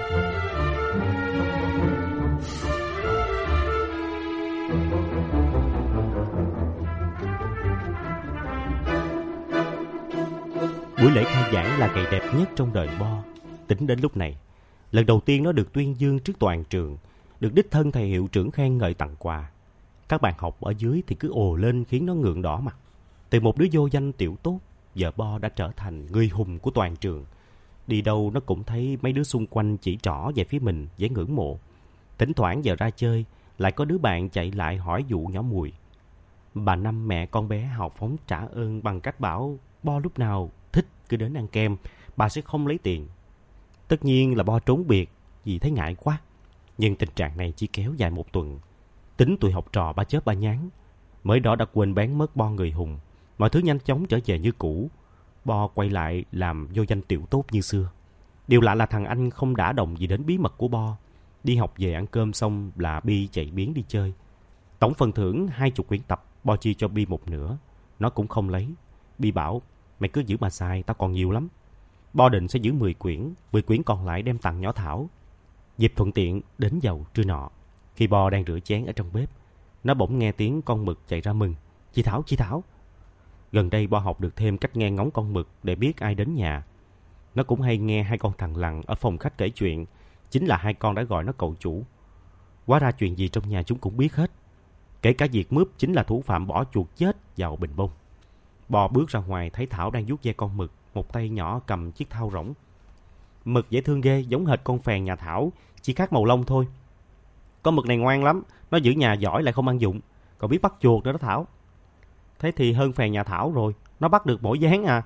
S1: Buổi lễ khai giảng là ngày đẹp nhất trong đời Bo. Tính đến lúc này, lần đầu tiên nó được tuyên dương trước toàn trường, được đích thân thầy hiệu trưởng khen ngợi tặng quà. Các bạn học ở dưới thì cứ ồ lên khiến nó ngượng đỏ mặt. Từ một đứa vô danh tiểu tốt, giờ Bo đã trở thành người hùng của toàn trường. Đi đâu nó cũng thấy mấy đứa xung quanh chỉ trỏ về phía mình với ngưỡng mộ. Thỉnh thoảng giờ ra chơi, lại có đứa bạn chạy lại hỏi dụ nhỏ Mùi. Bà Năm mẹ con bé hào phóng trả ơn bằng cách bảo Bo lúc nào thích cứ đến ăn kem, bà sẽ không lấy tiền. Tất nhiên là Bo trốn biệt vì thấy ngại quá. Nhưng tình trạng này chỉ kéo dài một tuần. Tính tụi học trò ba chớp ba nhán, mới đó đã quên bán mất Bo người hùng. Mọi thứ nhanh chóng trở về như cũ. Bo quay lại làm vô danh tiểu tốt như xưa. Điều lạ là thằng anh không đả động gì đến bí mật của Bo. Đi học về ăn cơm xong là Bi chạy biến đi chơi. Tổng phần thưởng hai chục quyển tập, Bo chia cho Bi một nửa. Nó cũng không lấy. Bi bảo, mày cứ giữ mà xài, tao còn nhiều lắm. Bo định sẽ giữ mười quyển, mười quyển còn lại đem tặng nhỏ Thảo. Dịp thuận tiện đến vào trưa nọ, khi Bo đang rửa chén ở trong bếp, nó bỗng nghe tiếng con mực chạy ra mừng. Chị Thảo, chị Thảo. Gần đây Bo học được thêm cách nghe ngóng con mực để biết ai đến nhà. Nó cũng hay nghe hai con thằn lằn ở phòng khách kể chuyện. Chính là hai con đã gọi nó cậu chủ. Hóa ra chuyện gì trong nhà chúng cũng biết hết. Kể cả việc Mướp chính là thủ phạm bỏ chuột chết vào bình bông. Bo bước ra ngoài thấy Thảo đang vuốt ve con mực, một tay nhỏ cầm chiếc thau rỗng. Mực dễ thương ghê, giống hệt con phèn nhà Thảo, chỉ khác màu lông thôi. Con mực này ngoan lắm, nó giữ nhà giỏi lại không ăn dụng, còn biết bắt chuột nữa đó Thảo. Thế thì hơn phèn nhà Thảo rồi, nó bắt được mỗi gián à.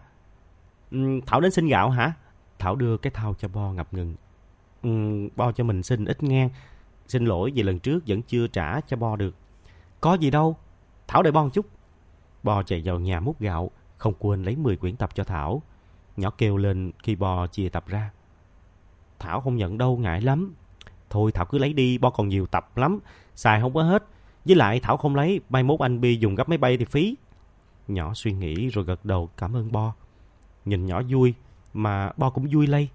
S1: Ừ, Thảo đến xin gạo hả? Thảo đưa cái thau cho Bo ngập ngừng. Ừ, Bo cho mình xin ít ngang. Xin lỗi vì lần trước vẫn chưa trả cho Bo được. Có gì đâu, Thảo đợi Bo một chút. Bo chạy vào nhà múc gạo, không quên lấy mười quyển tập cho Thảo. Nhỏ kêu lên khi Bo chia tập ra. Thảo không nhận đâu, ngại lắm. Thôi Thảo cứ lấy đi, Bo còn nhiều tập lắm, xài không có hết. Với lại Thảo không lấy, mai mốt anh Bi dùng gấp máy bay thì phí. Nhỏ suy nghĩ rồi gật đầu cảm ơn Bo. Nhìn nhỏ vui, mà Bo cũng vui lây.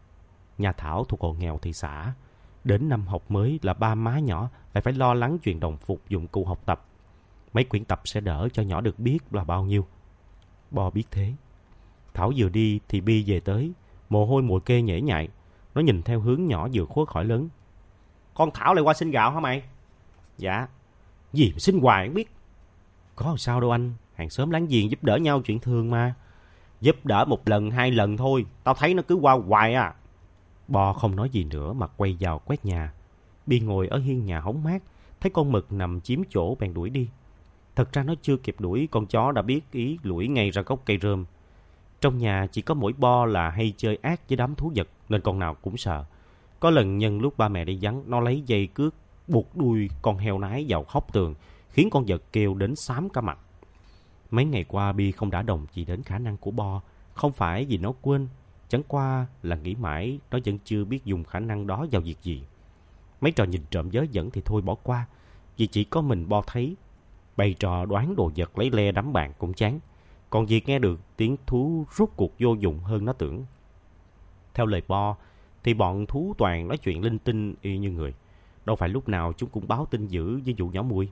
S1: Nhà Thảo thuộc hộ nghèo thị xã. Đến năm học mới là ba má nhỏ lại phải lo lắng chuyện đồng phục dụng cụ học tập. Mấy quyển tập sẽ đỡ cho nhỏ được biết là bao nhiêu. Bo biết thế. Thảo vừa đi thì Bi về tới, mồ hôi mùa kê nhễ nhại. Nó nhìn theo hướng nhỏ vừa khuất khỏi lớn. Con Thảo lại qua xin gạo hả mày? Dạ. Gì mà xin hoài không biết. Có sao đâu anh, hàng xóm láng giềng giúp đỡ nhau chuyện thường mà. Giúp đỡ một lần hai lần thôi, tao thấy nó cứ qua hoài à. Bo không nói gì nữa mà quay vào quét nhà. Bi ngồi ở hiên nhà hóng mát, thấy con mực nằm chiếm chỗ bèn đuổi đi. Thật ra nó chưa kịp đuổi, con chó đã biết ý lủi ngay ra gốc cây rơm. Trong nhà chỉ có mỗi Bo là hay chơi ác với đám thú vật nên con nào cũng sợ. Có lần nhân lúc ba mẹ đi vắng, nó lấy dây cước buộc đuôi con heo nái vào hốc tường, khiến con vật kêu đến xám cả mặt. Mấy ngày qua Bi không đã đồng gì đến khả năng của Bo, không phải vì nó quên, chẳng qua là nghĩ mãi nó vẫn chưa biết dùng khả năng đó vào việc gì. Mấy trò nhìn trộm vớ vẩn thì thôi bỏ qua, vì chỉ có mình Bo thấy. Bày trò đoán đồ vật lấy le đắm bạn cũng chán, còn việc nghe được tiếng thú rốt cuộc vô dụng hơn nó tưởng. Theo lời Bo thì bọn thú toàn nói chuyện linh tinh y như người, đâu phải lúc nào chúng cũng báo tin dữ với vụ nhỏ Mùi.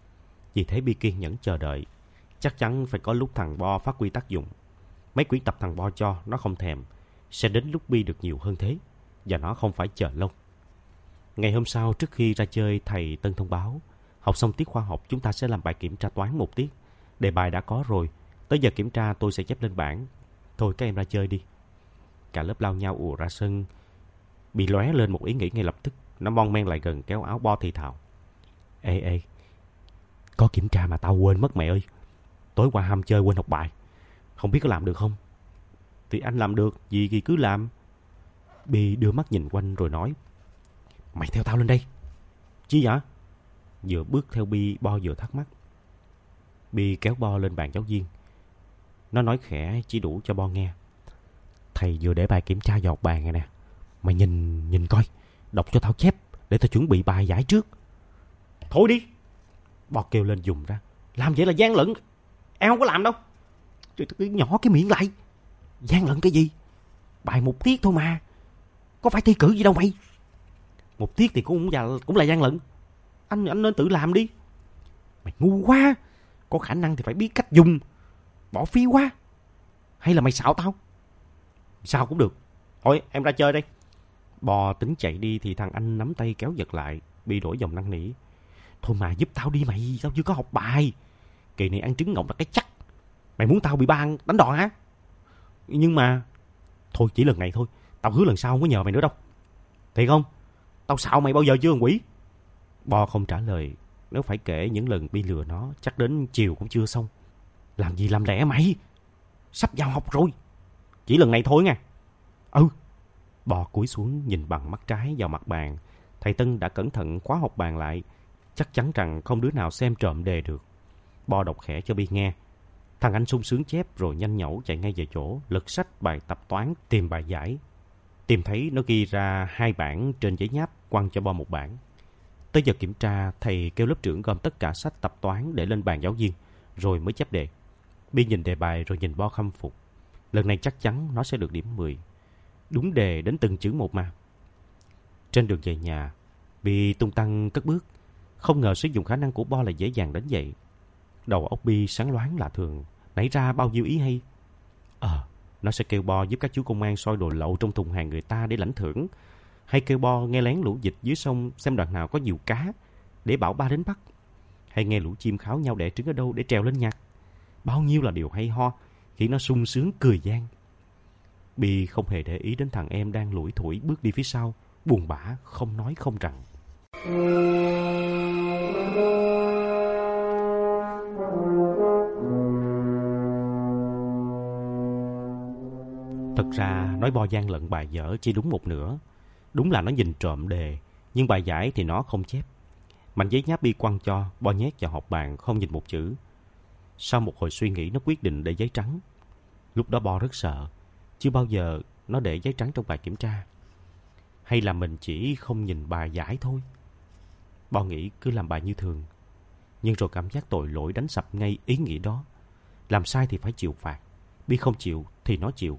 S1: Vì thế Bi kiên nhẫn chờ đợi, chắc chắn phải có lúc thằng Bo phát huy tác dụng. Mấy quyển tập thằng Bo cho nó không thèm, sẽ đến lúc Bi được nhiều hơn thế, và nó không phải chờ lâu. Ngày hôm sau, trước khi ra chơi, thầy Tân thông báo, học xong tiết khoa học chúng ta sẽ làm bài kiểm tra toán một tiết. Đề bài đã có rồi, tới giờ kiểm tra tôi sẽ chép lên bảng. Thôi các em ra chơi đi. Cả lớp lao nhau ùa ra sân. Bị lóe lên một ý nghĩ ngay lập tức. Nó mon men lại gần kéo áo Bo thì thào. Ê ê, có kiểm tra mà tao quên mất mẹ ơi. Tối qua ham chơi quên học bài. Không biết có làm được không? Thì anh làm được, gì thì cứ làm. Bi đưa mắt nhìn quanh rồi nói. Mày theo tao lên đây. Chi vậy? Vừa bước theo Bi, Bo vừa thắc mắc. Bi kéo Bo lên bàn giáo viên. Nó nói khẽ chỉ đủ cho Bo nghe. Thầy vừa để bài kiểm tra vào bàn này nè. Mày nhìn nhìn coi, đọc cho tao chép để tao chuẩn bị bài giải trước. Thôi đi. Bo kêu lên dùng ra. Làm vậy là gian lận. Em không có làm đâu. Trời ơi, nhỏ cái miệng lại. Gian lận cái gì? Bài một tiết thôi mà. Có phải thi cử gì đâu mày. Một tiết thì cũng là, cũng là gian lận. Anh anh nên tự làm đi. Mày ngu quá. Có khả năng thì phải biết cách dùng. Bỏ phí quá. Hay là mày xạo tao? Sao cũng được. Thôi em ra chơi đây. Bò tính chạy đi thì thằng anh nắm tay kéo giật lại. Bị đổi dòng năn nỉ. Thôi mà giúp tao đi mày. Tao chưa có học bài. Kỳ này ăn trứng ngỗng là cái chắc. Mày muốn tao bị ba đánh đòn hả? Nhưng mà... Thôi chỉ lần này thôi. Tao hứa lần sau không có nhờ mày nữa đâu. Thiệt không? Tao xạo mày bao giờ chưa thằng quỷ? Bo không trả lời. Nếu phải kể những lần Bi lừa nó, chắc đến chiều cũng chưa xong. Làm gì làm lẽ mày? Sắp vào học rồi. Chỉ lần này thôi nha. Ừ. Bo cúi xuống nhìn bằng mắt trái vào mặt bàn. Thầy Tân đã cẩn thận khóa học bàn lại. Chắc chắn rằng không đứa nào xem trộm đề được. Bo đọc khẽ cho Bi nghe. Thằng anh sung sướng chép rồi nhanh nhẩu chạy ngay về chỗ, lật sách bài tập toán tìm bài giải. Tìm thấy nó ghi ra hai bảng trên giấy nháp, quăng cho Bo một bảng. Tới giờ kiểm tra, thầy kêu lớp trưởng gom tất cả sách tập toán để lên bàn giáo viên, rồi mới chép đề. Bi nhìn đề bài rồi nhìn Bo khâm phục. Lần này chắc chắn nó sẽ được điểm mười. Đúng đề đến từng chữ một mà. Trên đường về nhà, Bi tung tăng cất bước. Không ngờ sử dụng khả năng của Bo là dễ dàng đến vậy. Đầu óc Bi sáng loáng lạ thường, nảy ra bao nhiêu ý hay. Ờ, à, nó sẽ kêu Bo giúp các chú công an soi đồ lậu trong thùng hàng người ta để lãnh thưởng. Hay kêu Bo nghe lén lũ vịt dưới sông xem đoạn nào có nhiều cá để bảo ba đến bắt. Hay nghe lũ chim kháo nhau đẻ trứng ở đâu để trèo lên nhặt. Bao nhiêu là điều hay ho khiến nó sung sướng cười gian. Bi không hề để ý đến thằng em đang lủi thủi bước đi phía sau, buồn bã không nói không rằng. Thật ra nói Bo gian lận bài dở chỉ đúng một nửa. Đúng là nó nhìn trộm đề, nhưng bài giải thì nó không chép. Mảnh giấy nháp Bi quăng cho, Bo nhét vào hộp bàn không nhìn một chữ. Sau một hồi suy nghĩ nó quyết định để giấy trắng. Lúc đó Bo rất sợ, chưa bao giờ nó để giấy trắng trong bài kiểm tra. Hay là mình chỉ không nhìn bài giải thôi? Bo nghĩ cứ làm bài như thường. Nhưng rồi cảm giác tội lỗi đánh sập ngay ý nghĩ đó. Làm sai thì phải chịu phạt. Bi không chịu thì nó chịu.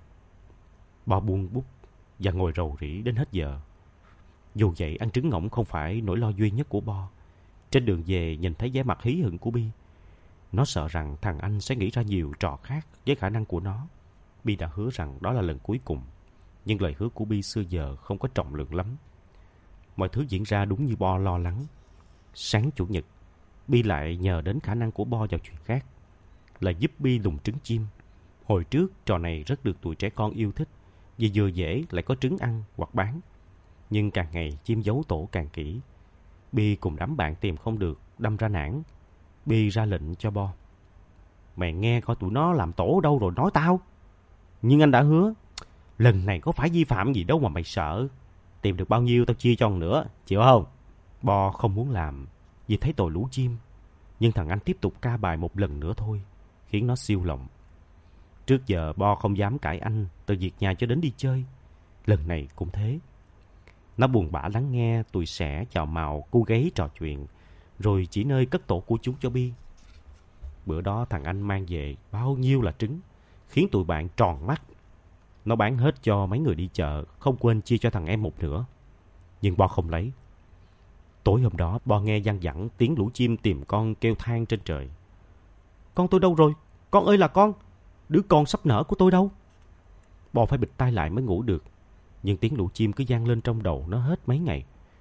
S1: Bo buông bút và ngồi rầu rĩ đến hết giờ. Dù vậy ăn trứng ngỗng không phải nỗi lo duy nhất của Bo. Trên đường về nhìn thấy vẻ mặt hí hửng của Bi, nó sợ rằng thằng anh sẽ nghĩ ra nhiều trò khác với khả năng của nó. Bi đã hứa rằng đó là lần cuối cùng. Nhưng lời hứa của Bi xưa giờ không có trọng lượng lắm. Mọi thứ diễn ra đúng như Bo lo lắng. Sáng chủ nhật, Bi lại nhờ đến khả năng của Bo vào chuyện khác, là giúp Bi lùng trứng chim. Hồi trước trò này rất được tụi trẻ con yêu thích, vì vừa dễ lại có trứng ăn hoặc bán. Nhưng càng ngày chim giấu tổ càng kỹ. Bi cùng đám bạn tìm không được, đâm ra nản. Bi ra lệnh cho Bo. Mày nghe coi tụi nó làm tổ đâu rồi nói tao. Nhưng anh đã hứa. Lần này có phải vi phạm gì đâu mà mày sợ. Tìm được bao nhiêu tao chia cho nữa, chịu không? Bo không muốn làm vì thấy tội lũ chim. Nhưng thằng anh tiếp tục ca bài một lần nữa thôi, khiến nó siêu lòng. Trước giờ Bo không dám cãi anh từ việc nhà cho đến đi chơi. Lần này cũng thế. Nó buồn bã lắng nghe tụi sẻ chào mào cu gáy trò chuyện, rồi chỉ nơi cất tổ của chúng cho Bi. Bữa đó thằng anh mang về bao nhiêu là trứng, khiến tụi bạn tròn mắt. Nó bán hết cho mấy người đi chợ, không quên chia cho thằng em một nửa. Nhưng Bo không lấy. Tối hôm đó Bo nghe văng vẳng tiếng lũ chim tìm con kêu than trên trời. Con tôi đâu rồi? Con ơi là con! Đứa con sắp nở của tôi đâu? Bo phải bịt tai lại mới ngủ được. Nhưng tiếng lũ chim cứ vang lên trong đầu nó hết mấy ngày.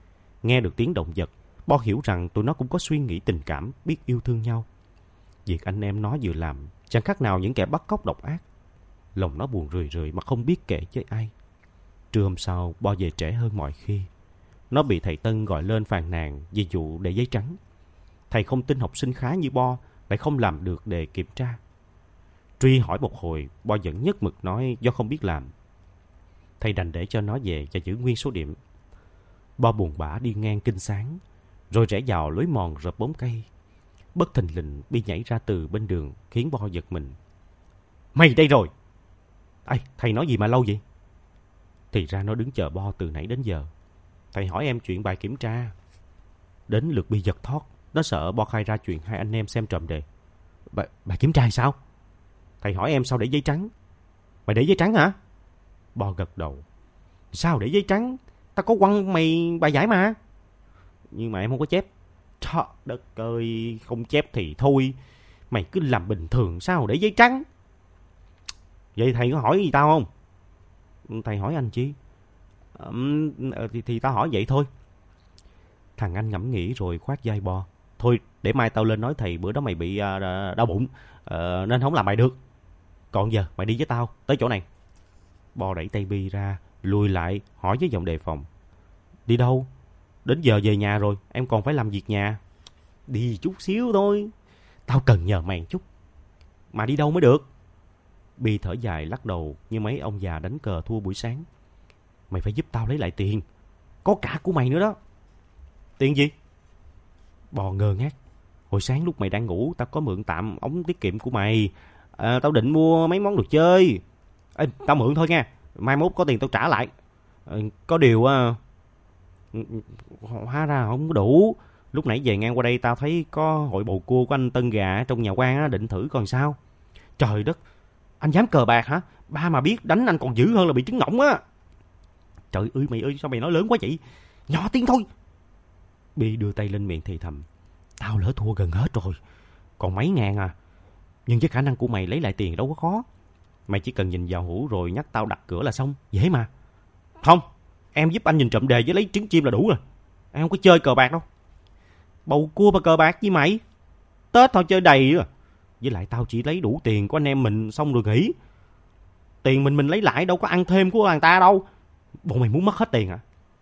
S1: Nghe được tiếng động vật, Bo hiểu rằng tụi nó cũng có suy nghĩ tình cảm, biết yêu thương nhau. Việc anh em nó vừa làm chẳng khác nào những kẻ bắt cóc độc ác. Lòng nó buồn rười rượi mà không biết kể với ai. Trưa hôm sau, Bo về trễ hơn mọi khi. Nó bị thầy Tân gọi lên phàn nàn vì vụ để giấy trắng. Thầy không tin học sinh khá như Bo lại không làm được đề kiểm tra. Truy hỏi một hồi, Bo vẫn nhất mực nói do không biết làm. Thầy đành để cho nó về và giữ nguyên số điểm. Bo buồn bã đi ngang Kinh Sáng, rồi rẽ vào lối mòn rợp bóng cây. Bất thình lình Bi nhảy ra từ bên đường khiến Bo giật mình. Mày đây rồi! Ê, thầy nói gì mà lâu vậy? Thì ra nó đứng chờ Bo từ nãy đến giờ. Thầy hỏi em chuyện bài kiểm tra. Đến lượt Bi giật thót. Nó sợ Bo khai ra chuyện hai anh em xem trộm đề. Bà, bài kiểm tra sao? Thầy hỏi em sao để giấy trắng. Mày để giấy trắng hả? Bo gật đầu. Sao để giấy trắng? Tao có quăng mày bài giải mà. Nhưng mà em không có chép. Trời đất ơi, không chép thì thôi. Mày cứ làm bình thường sao để giấy trắng? Vậy thầy có hỏi gì tao không? Thầy hỏi anh chi? Ừ, thì, thì tao hỏi vậy thôi. Thằng anh ngẫm nghĩ rồi khoát vai Bo. Thôi để mai tao lên nói thầy bữa đó mày bị uh, đau bụng uh, nên không làm bài được. Còn giờ mày đi với tao tới chỗ này. Bo đẩy tay Bi ra, lùi lại hỏi với giọng đề phòng. Đi đâu? Đến giờ về nhà rồi, em còn phải làm việc nhà. Đi chút xíu thôi. Tao cần nhờ mày chút. Mà đi đâu mới được? Bi thở dài lắc đầu như mấy ông già đánh cờ thua buổi sáng. Mày phải giúp tao lấy lại tiền. Có cả của mày nữa đó. Tiền gì? Bò ngơ ngác. Hồi sáng lúc mày đang ngủ, tao có mượn tạm ống tiết kiệm của mày. À, tao định mua mấy món đồ chơi. Ê, tao mượn thôi nha. Mai mốt có tiền tao trả lại. À, có điều à, hóa ra không đủ. Lúc nãy về ngang qua đây tao thấy có hội bầu cua của anh Tân Gà trong nhà quan á, định thử còn sao. Trời đất, anh dám cờ bạc hả? Ba mà biết đánh anh còn dữ hơn là bị trứng ngỗng á. Trời ơi mày ơi, sao mày nói lớn quá vậy? Nhỏ tiếng thôi. Bi đưa tay lên miệng thì thầm. Tao lỡ thua gần hết rồi. Còn mấy ngàn à. Nhưng với khả năng của mày lấy lại tiền đâu có khó. Mày chỉ cần nhìn vào hũ rồi nhắc tao đặt cửa là xong. Dễ mà. Không, em giúp anh nhìn trộm đề với lấy trứng chim là đủ rồi. Em không có chơi cờ bạc đâu. Bầu cua mà cờ bạc với mày. Tết tao chơi đầy rồi. Với lại tao chỉ lấy đủ tiền của anh em mình xong rồi nghỉ. Tiền mình mình lấy lại đâu có ăn thêm của người ta đâu. Bộ mày muốn mất hết tiền hả?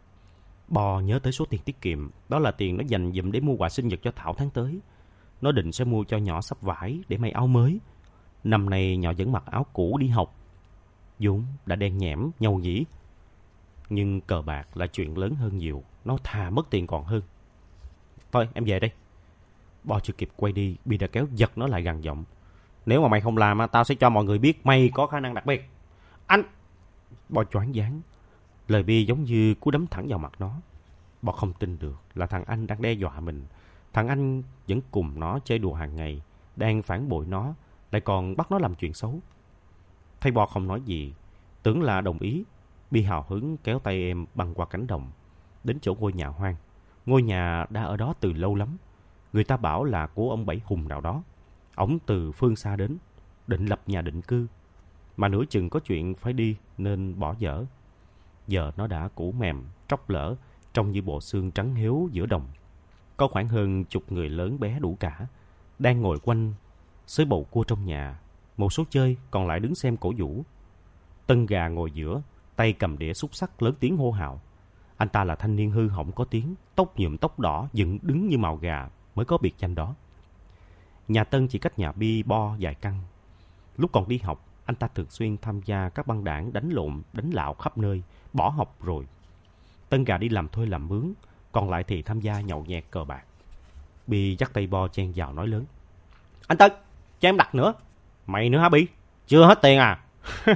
S1: Bò nhớ tới số tiền tiết kiệm. Đó là tiền nó dành dụm để mua quà sinh nhật cho Thảo tháng tới. Nó định sẽ mua cho nhỏ sắp vải để may áo mới. Năm nay nhỏ vẫn mặc áo cũ đi học. vốn đã đen nhẽm, nhầu nhĩ. Nhưng cờ bạc là chuyện lớn hơn nhiều. Nó thà mất tiền còn hơn. Thôi em về đây. Bo chưa kịp quay đi, Bi đã kéo giật nó lại gằn giọng. Nếu mà mày không làm, tao sẽ cho mọi người biết mày có khả năng đặc biệt. Anh... Bo choáng váng. Lời Bi giống như cú đấm thẳng vào mặt nó. Bo không tin được là thằng anh đang đe dọa mình. Thằng anh vẫn cùng nó chơi đùa hàng ngày, đang phản bội nó, lại còn bắt nó làm chuyện xấu. Thấy Bo không nói gì, tưởng là đồng ý, Bi hào hứng kéo tay em băng qua cánh đồng, đến chỗ ngôi nhà hoang. Ngôi nhà đã ở đó từ lâu lắm. Người ta bảo là của ông Bảy Hùng nào đó. Ổng từ phương xa đến, định lập nhà định cư. Mà nửa chừng có chuyện phải đi nên bỏ dở. Giờ nó đã cũ mềm, tróc lở, trông như bộ xương trắng héo giữa đồng. Có khoảng hơn chục người lớn bé đủ cả, đang ngồi quanh xới bầu cua trong nhà. Một số chơi còn lại đứng xem cổ vũ. Tân Gà ngồi giữa, tay cầm đĩa xúc xắc lớn tiếng hô hào. Anh ta là thanh niên hư hỏng có tiếng, tóc nhuộm tóc đỏ, dựng đứng như màu gà, mới có biệt danh đó. Nhà Tân chỉ cách nhà Bi Bo vài căn. Lúc còn đi học, anh ta thường xuyên tham gia các băng đảng đánh lộn, đánh lạo khắp nơi, bỏ học rồi. Tân Gà đi làm thuê làm mướn, còn lại thì tham gia nhậu nhẹt cờ bạc. Bi dắt tay Bo chen vào nói lớn. Anh Tân, cho em đặt nữa. Mày nữa hả Bi? Chưa hết tiền à?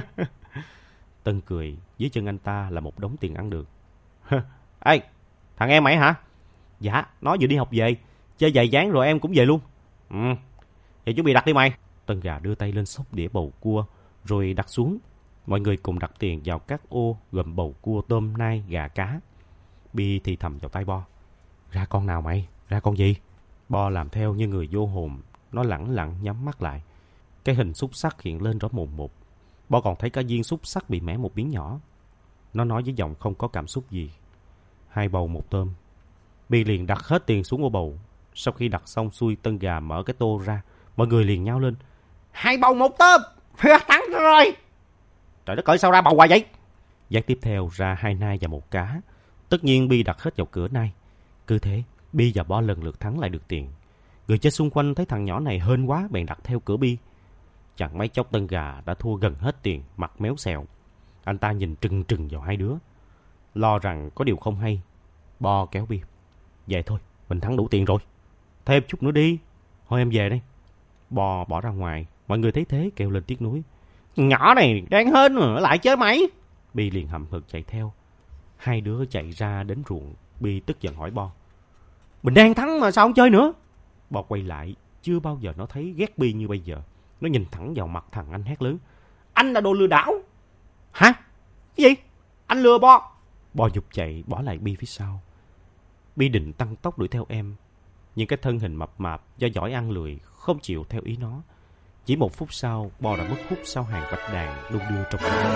S1: Tân cười, dưới chân anh ta là một đống tiền ăn được. Ê, thằng em mày hả? Dạ, nó vừa đi học về, chơi vài ván rồi em cũng về luôn. Ừ, vậy chuẩn bị đặt đi mày. Tân Gà đưa tay lên xốc đĩa bầu cua, rồi đặt xuống. Mọi người cùng đặt tiền vào các ô gồm bầu cua, tôm, nai, gà, cá. Bi thì thầm vào tay Bo. Ra con nào mày? Ra con gì? Bo làm theo như người vô hồn. Nó lẳng lặng nhắm mắt lại. Cái hình xúc xắc hiện lên rõ mồn một. Bo còn thấy cả viên xúc xắc bị mẻ một miếng nhỏ. Nó nói với giọng không có cảm xúc gì. Hai bầu một tôm. Bi liền đặt hết tiền xuống ô bầu. Sau khi đặt xong xuôi, Tân Gà mở cái tô ra. Mọi người liền nhao lên. Hai bầu một tôm, thắng rồi. Trời đất ơi, sao ra bầu hoài vậy? Gián tiếp theo ra hai nai và một cá. Tất nhiên Bi đặt hết vào cửa nai. Cứ thế, Bi và Bo lần lượt thắng lại được tiền. Người chơi xung quanh thấy thằng nhỏ này hên quá, bèn đặt theo cửa Bi. Chẳng mấy chốc Tân Gà đã thua gần hết tiền, mặt méo xẹo. Anh ta nhìn trừng trừng vào hai đứa, lo rằng có điều không hay. Bo kéo Bi. Về thôi, mình thắng đủ tiền rồi. Thêm chút nữa đi. Thôi em về đây. Bo bỏ ra ngoài. Mọi người thấy thế kêu lên tiếc nuối. Nhỏ này đang hên mà lại chơi máy. Bi liền hậm hực chạy theo. Hai đứa chạy ra đến ruộng. Bi tức giận hỏi Bo. Mình đang thắng mà sao không chơi nữa? Bo quay lại. Chưa bao giờ nó thấy ghét Bi như bây giờ. Nó nhìn thẳng vào mặt thằng anh hét lớn. Anh là đồ lừa đảo. Hả? Cái gì? Anh lừa Bo. Bo giục chạy bỏ lại Bi phía sau. Bi định tăng tốc đuổi theo em, nhưng cái thân hình mập mạp do giỏi ăn lười không chịu theo ý nó. Chỉ một phút sau, Bo đã mất hút sau hàng bạch đàn đung đưa trong đó.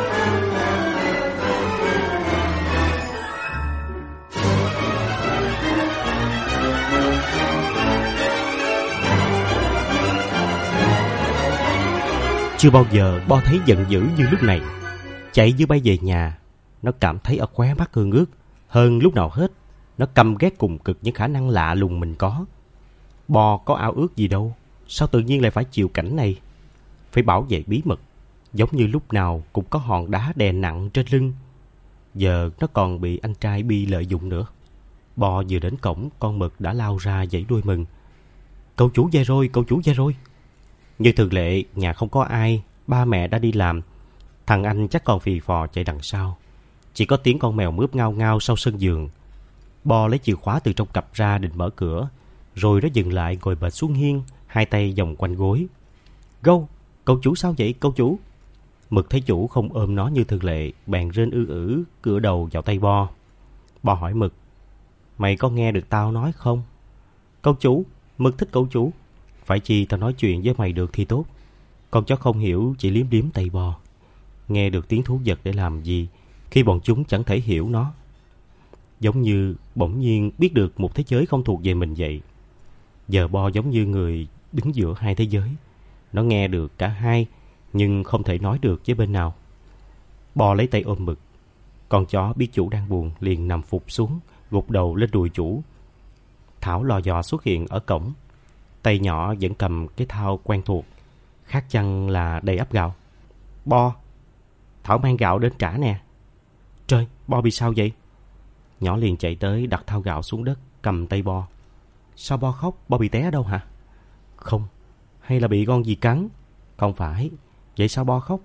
S1: Chưa bao giờ Bo thấy giận dữ như lúc này. Chạy như bay về nhà, nó cảm thấy ở khóe mắt ương ướt. Hơn lúc nào hết, nó căm ghét cùng cực những khả năng lạ lùng mình có. Bo có ao ước gì đâu, sao tự nhiên lại phải chịu cảnh này? Phải bảo vệ bí mật, giống như lúc nào cũng có hòn đá đè nặng trên lưng. Giờ nó còn bị anh trai Bi lợi dụng nữa. Bo vừa đến cổng, con mực đã lao ra giãy đuôi mừng. Cậu chủ về rồi, cậu chủ về rồi. Như thường lệ, nhà không có ai, ba mẹ đã đi làm. Thằng anh chắc còn phì phò chạy đằng sau. Chỉ có tiếng con mèo mướp ngao ngao sau sân giường. Bo lấy chìa khóa từ trong cặp ra định mở cửa, rồi nó dừng lại ngồi bệt xuống hiên, hai tay vòng quanh gối. Gâu, cậu chủ sao vậy cậu chủ? Mực thấy chủ không ôm nó như thường lệ, bèn rên ư ử cựa đầu vào tay Bo. Bo hỏi Mực. Mày có nghe được tao nói không? Cậu chủ, Mực thích cậu chủ. Phải chi tao nói chuyện với mày được thì tốt. Con chó không hiểu chỉ liếm liếm tay Bo. Nghe được tiếng thú vật để làm gì khi bọn chúng chẳng thể hiểu nó. Giống như bỗng nhiên biết được một thế giới không thuộc về mình vậy. Giờ Bo giống như người đứng giữa hai thế giới. Nó nghe được cả hai, nhưng không thể nói được với bên nào. Bo lấy tay ôm Mực. Con chó biết chủ đang buồn liền nằm phục xuống, gục đầu lên đùi chủ. Thảo lò dò xuất hiện ở cổng. Tay nhỏ vẫn cầm cái thao quen thuộc, khác chăng là đầy ắp gạo. Bo, Thảo mang gạo đến trả nè. Trời, Bo bị sao vậy? Nhỏ liền chạy tới đặt thao gạo xuống đất, cầm tay Bo. Sao Bo khóc? Bo bị té ở đâu hả? Không, hay là bị con gì cắn? Không phải, vậy sao Bo khóc?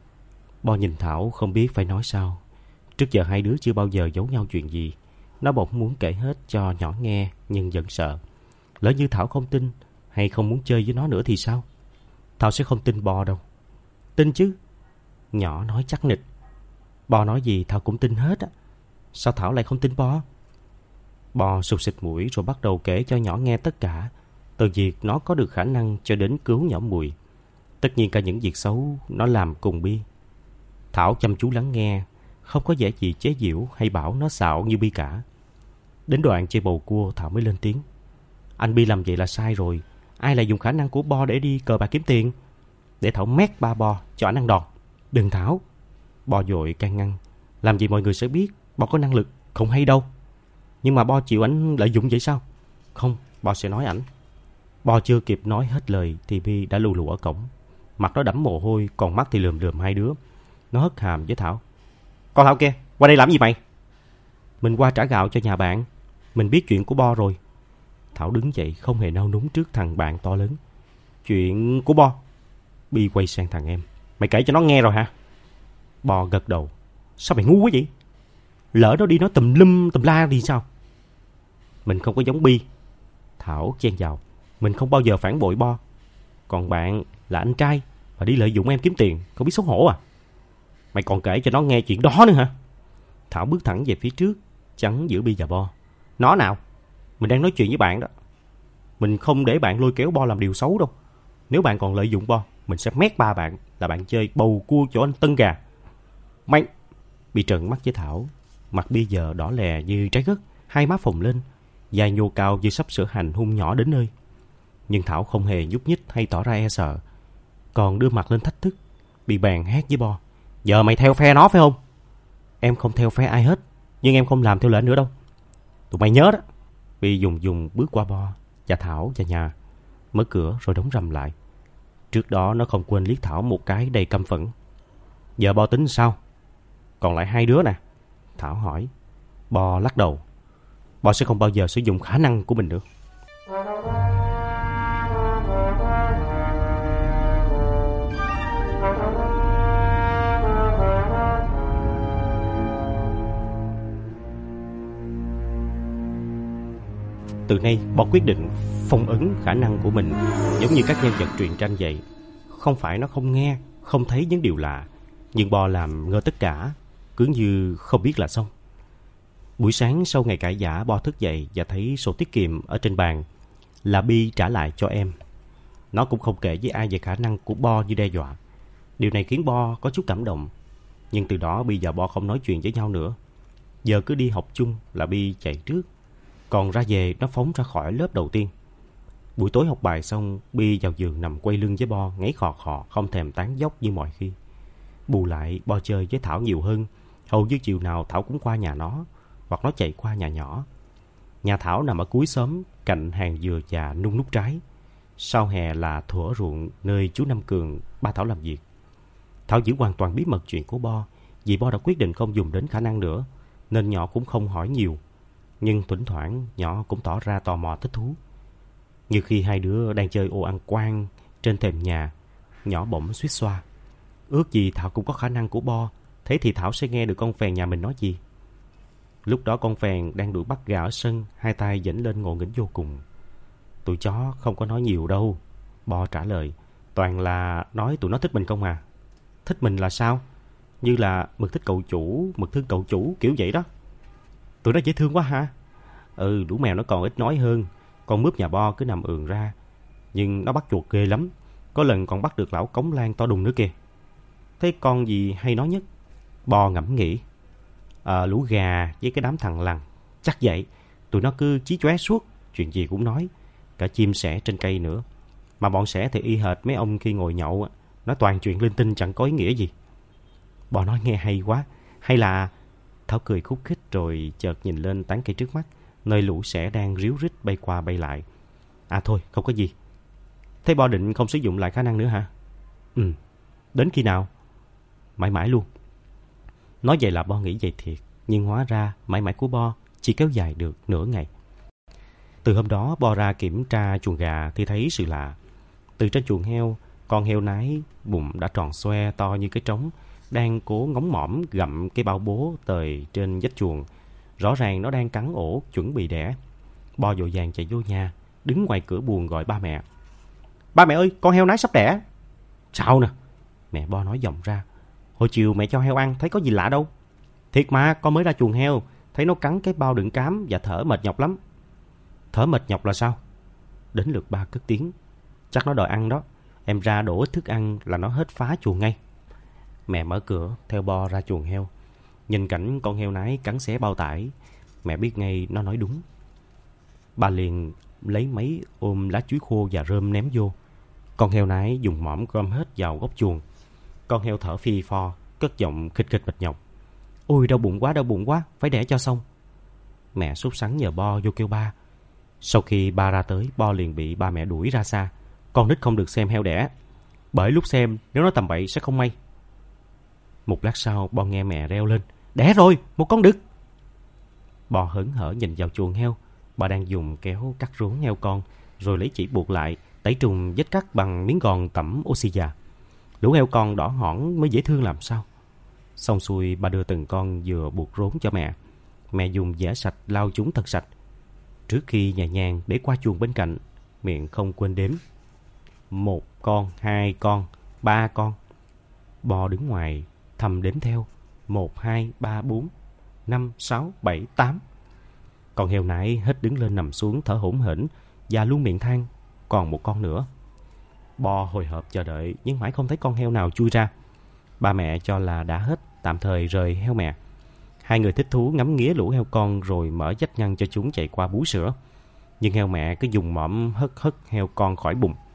S1: Bo nhìn Thảo không biết phải nói sao. Trước giờ hai đứa chưa bao giờ giấu nhau chuyện gì. Nó bỗng muốn kể hết cho nhỏ nghe, nhưng vẫn sợ. Lỡ như Thảo không tin hay không muốn chơi với nó nữa thì sao? Thảo sẽ không tin Bo đâu. Tin chứ? Nhỏ nói chắc nịch. Bo nói gì Thảo cũng tin hết á. Sao Thảo lại không tin Bo? Bo sụt xịt mũi rồi bắt đầu kể cho nhỏ nghe tất cả, từ việc nó có được khả năng cho đến cứu nhỏ Mùi. Tất nhiên cả những việc xấu nó làm cùng Bi. Thảo chăm chú lắng nghe, không có vẻ gì chế giễu hay bảo nó xạo như Bi cả. Đến đoạn chơi bầu cua, Thảo mới lên tiếng. Anh Bi làm vậy là sai rồi. Ai lại dùng khả năng của Bo để đi cờ bạc kiếm tiền? Để Thảo mét ba Bo cho anh ăn đòn. Đừng Thảo. Bo vội can ngăn. Làm gì mọi người sẽ biết Bo có năng lực, không hay đâu. Nhưng mà Bo chịu ảnh lợi dụng vậy sao? Không, Bo sẽ nói ảnh. Bo chưa kịp nói hết lời thì Bi đã lù lù ở cổng. Mặt nó đẫm mồ hôi, còn mắt thì lườm lườm hai đứa. Nó hất hàm với Thảo. Con Thảo kia, qua đây làm gì mày? Mình qua trả gạo cho nhà bạn. Mình biết chuyện của Bo rồi. Thảo đứng dậy không hề nao núng trước thằng bạn to lớn. Chuyện của Bo? Bi quay sang thằng em. Mày kể cho nó nghe rồi hả? Bo gật đầu. Sao mày ngu quá vậy? Lỡ nó đi nói tùm lum tùm la thì sao? Mình không có giống Bi. Thảo chen vào. Mình không bao giờ phản bội Bo. Còn bạn là anh trai và đi lợi dụng em kiếm tiền, không biết xấu hổ à? Mày còn kể cho nó nghe chuyện đó nữa hả? Thảo bước thẳng về phía trước, chắn giữa Bi và Bo. Nó nào? Mình đang nói chuyện với bạn đó. Mình không để bạn lôi kéo Bo làm điều xấu đâu. Nếu bạn còn lợi dụng Bo, mình sẽ mét ba bạn là bạn chơi bầu cua chỗ anh Tân Gà. Mày... Bi trợn mắt với Thảo. Mặt Bi giờ đỏ lè như trái gấc, hai má phồng lên. vai nhô cao như sắp sửa hành hung nhỏ đến nơi. Nhưng Thảo không hề nhúc nhích hay tỏ ra e sợ, còn đưa mặt lên thách thức. Bị bèn hét với Bo: Giờ mày theo phe nó phải không? Em không theo phe ai hết, nhưng em không làm theo lệnh nữa đâu. Tụi mày nhớ đó. Bi dùng dùng bước qua Bo và Thảo vào nhà, mở cửa rồi đóng rầm lại. Trước đó nó không quên liếc Thảo một cái đầy căm phẫn. Giờ Bo tính sao? Còn lại hai đứa nè, Thảo hỏi. Bo lắc đầu. Bo sẽ không bao giờ sử dụng khả năng của mình nữa. Từ nay Bo quyết định phong ấn khả năng của mình, giống như các nhân vật truyện tranh vậy. Không phải nó không nghe, không thấy những điều lạ, nhưng Bo làm ngơ tất cả, cứ như không biết là xong. Buổi sáng sau ngày cãi vã, Bo thức dậy và thấy sổ tiết kiệm ở trên bàn là Bi trả lại cho em. Nó cũng không kể với ai về khả năng của Bo như đe dọa. Điều này khiến Bo có chút cảm động. Nhưng từ đó Bi và Bo không nói chuyện với nhau nữa. Giờ cứ đi học chung là Bi chạy trước, còn ra về nó phóng ra khỏi lớp đầu tiên. Buổi tối học bài xong, Bi vào giường nằm quay lưng với Bo, ngáy khò khò, không thèm tán dóc như mọi khi. Bù lại, Bo chơi với Thảo nhiều hơn. Hầu như chiều nào Thảo cũng qua nhà nó, hoặc nó chạy qua nhà nhỏ. Nhà Thảo nằm ở cuối xóm, cạnh hàng dừa già nung nút trái. Sau hè là thửa ruộng nơi chú Năm Cường, ba Thảo làm việc. Thảo giữ hoàn toàn bí mật chuyện của Bo, vì Bo đã quyết định không dùng đến khả năng nữa, nên nhỏ cũng không hỏi nhiều. Nhưng thỉnh thoảng nhỏ cũng tỏ ra tò mò thích thú. Như khi hai đứa đang chơi ô ăn quan trên thềm nhà, nhỏ bỗng suýt xoa. Ước gì Thảo cũng có khả năng của Bo, thế thì Thảo sẽ nghe được con phèn nhà mình nói gì. Lúc đó con phèn đang đuổi bắt gà ở sân, hai tay giãy lên ngộ nghĩnh vô cùng. Tụi chó không có nói nhiều đâu, Bo trả lời. Toàn là nói tụi nó thích mình không à. Thích mình là sao? Như là Mực thích cậu chủ, Mực thương cậu chủ, kiểu vậy đó. Tụi nó dễ thương quá ha. Ừ, lũ mèo nó còn ít nói hơn. Con mướp nhà Bo cứ nằm ườn ra. Nhưng nó bắt chuột ghê lắm. Có lần còn bắt được lão cống lan to đùng nữa kìa. Thế con gì hay nói nhất? Bo ngẫm nghĩ. À, lũ gà với cái đám thằng lằn. Chắc vậy. Tụi nó cứ chí chóe suốt, chuyện gì cũng nói. Cả chim sẻ trên cây nữa. Mà bọn sẻ thì y hệt mấy ông khi ngồi nhậu, nói toàn chuyện linh tinh chẳng có ý nghĩa gì. Bo nói nghe hay quá. Hay là... Thảo cười khúc khích rồi chợt nhìn lên tán cây trước mắt, nơi lũ sẻ đang ríu rít bay qua bay lại. À thôi, không có gì. Thế Bo định không sử dụng lại khả năng nữa hả? Ừ. Đến khi nào? Mãi mãi luôn. Nói vậy là Bo nghĩ vậy thiệt, nhưng hóa ra mãi mãi của Bo chỉ kéo dài được nửa ngày. Từ hôm đó Bo ra kiểm tra chuồng gà thì thấy sự lạ. Từ trên chuồng heo, con heo nái bụng đã tròn xoe to như cái trống, đang cố ngóng mõm gặm cái bao bố tời trên vách chuồng. Rõ ràng nó đang cắn ổ chuẩn bị đẻ. Bo vội vàng chạy vô nhà, đứng ngoài cửa buồng gọi ba mẹ. Ba mẹ ơi, con heo nái sắp đẻ. Sao nè? Mẹ Bo nói vọng ra. Hồi chiều mẹ cho heo ăn, thấy có gì lạ đâu. Thiệt mà, con mới ra chuồng heo, thấy nó cắn cái bao đựng cám và thở mệt nhọc lắm. Thở mệt nhọc là sao? Đến lượt ba cất tiếng. Chắc nó đòi ăn đó. Em ra đổ ít thức ăn là nó hết phá chuồng ngay. Mẹ mở cửa theo Bo ra chuồng heo. Nhìn cảnh con heo nái cắn xé bao tải, mẹ biết ngay nó nói đúng. Bà liền lấy mấy ôm lá chuối khô và rơm ném vô. Con heo nái dùng mõm gom hết vào góc chuồng. Con heo thở phì phò, cất giọng khịch khịch mệt nhọc. Ôi đau bụng quá, đau bụng quá, phải đẻ cho xong. Mẹ sốt sắng nhờ Bo vô kêu ba. Sau khi ba ra tới, Bo liền bị ba mẹ đuổi ra xa. Con nít không được xem heo đẻ, bởi lúc xem nếu nó tầm bậy sẽ không may. Một lát sau Bo nghe mẹ reo lên. Đẻ rồi, một con đực. Bo hớn hở nhìn vào chuồng heo. Bà đang dùng kéo cắt rốn heo con, rồi lấy chỉ buộc lại, tẩy trùng vết cắt bằng miếng gòn tẩm oxy già. Lũ heo con đỏ hỏn mới dễ thương làm sao. Xong xuôi bà đưa từng con vừa buộc rốn cho mẹ. Mẹ dùng giã sạch lau chúng thật sạch. Trước khi nhẹ nhàng để qua chuồng bên cạnh, miệng không quên đếm. Một con, hai con, ba con. Bo đứng ngoài thầm đếm theo. Một, hai, ba, bốn, năm, sáu, bảy, tám. Con heo nái hết đứng lên nằm xuống thở hổn hển và luôn miệng than. Còn một con nữa. Bo hồi hộp chờ đợi nhưng mãi không thấy con heo nào chui ra. Ba mẹ cho là đã hết, tạm thời rời heo mẹ. Hai người thích thú ngắm nghía lũ heo con rồi mở vách ngăn cho chúng chạy qua bú sữa. Nhưng heo mẹ cứ dùng mõm hất hất heo con khỏi bụng.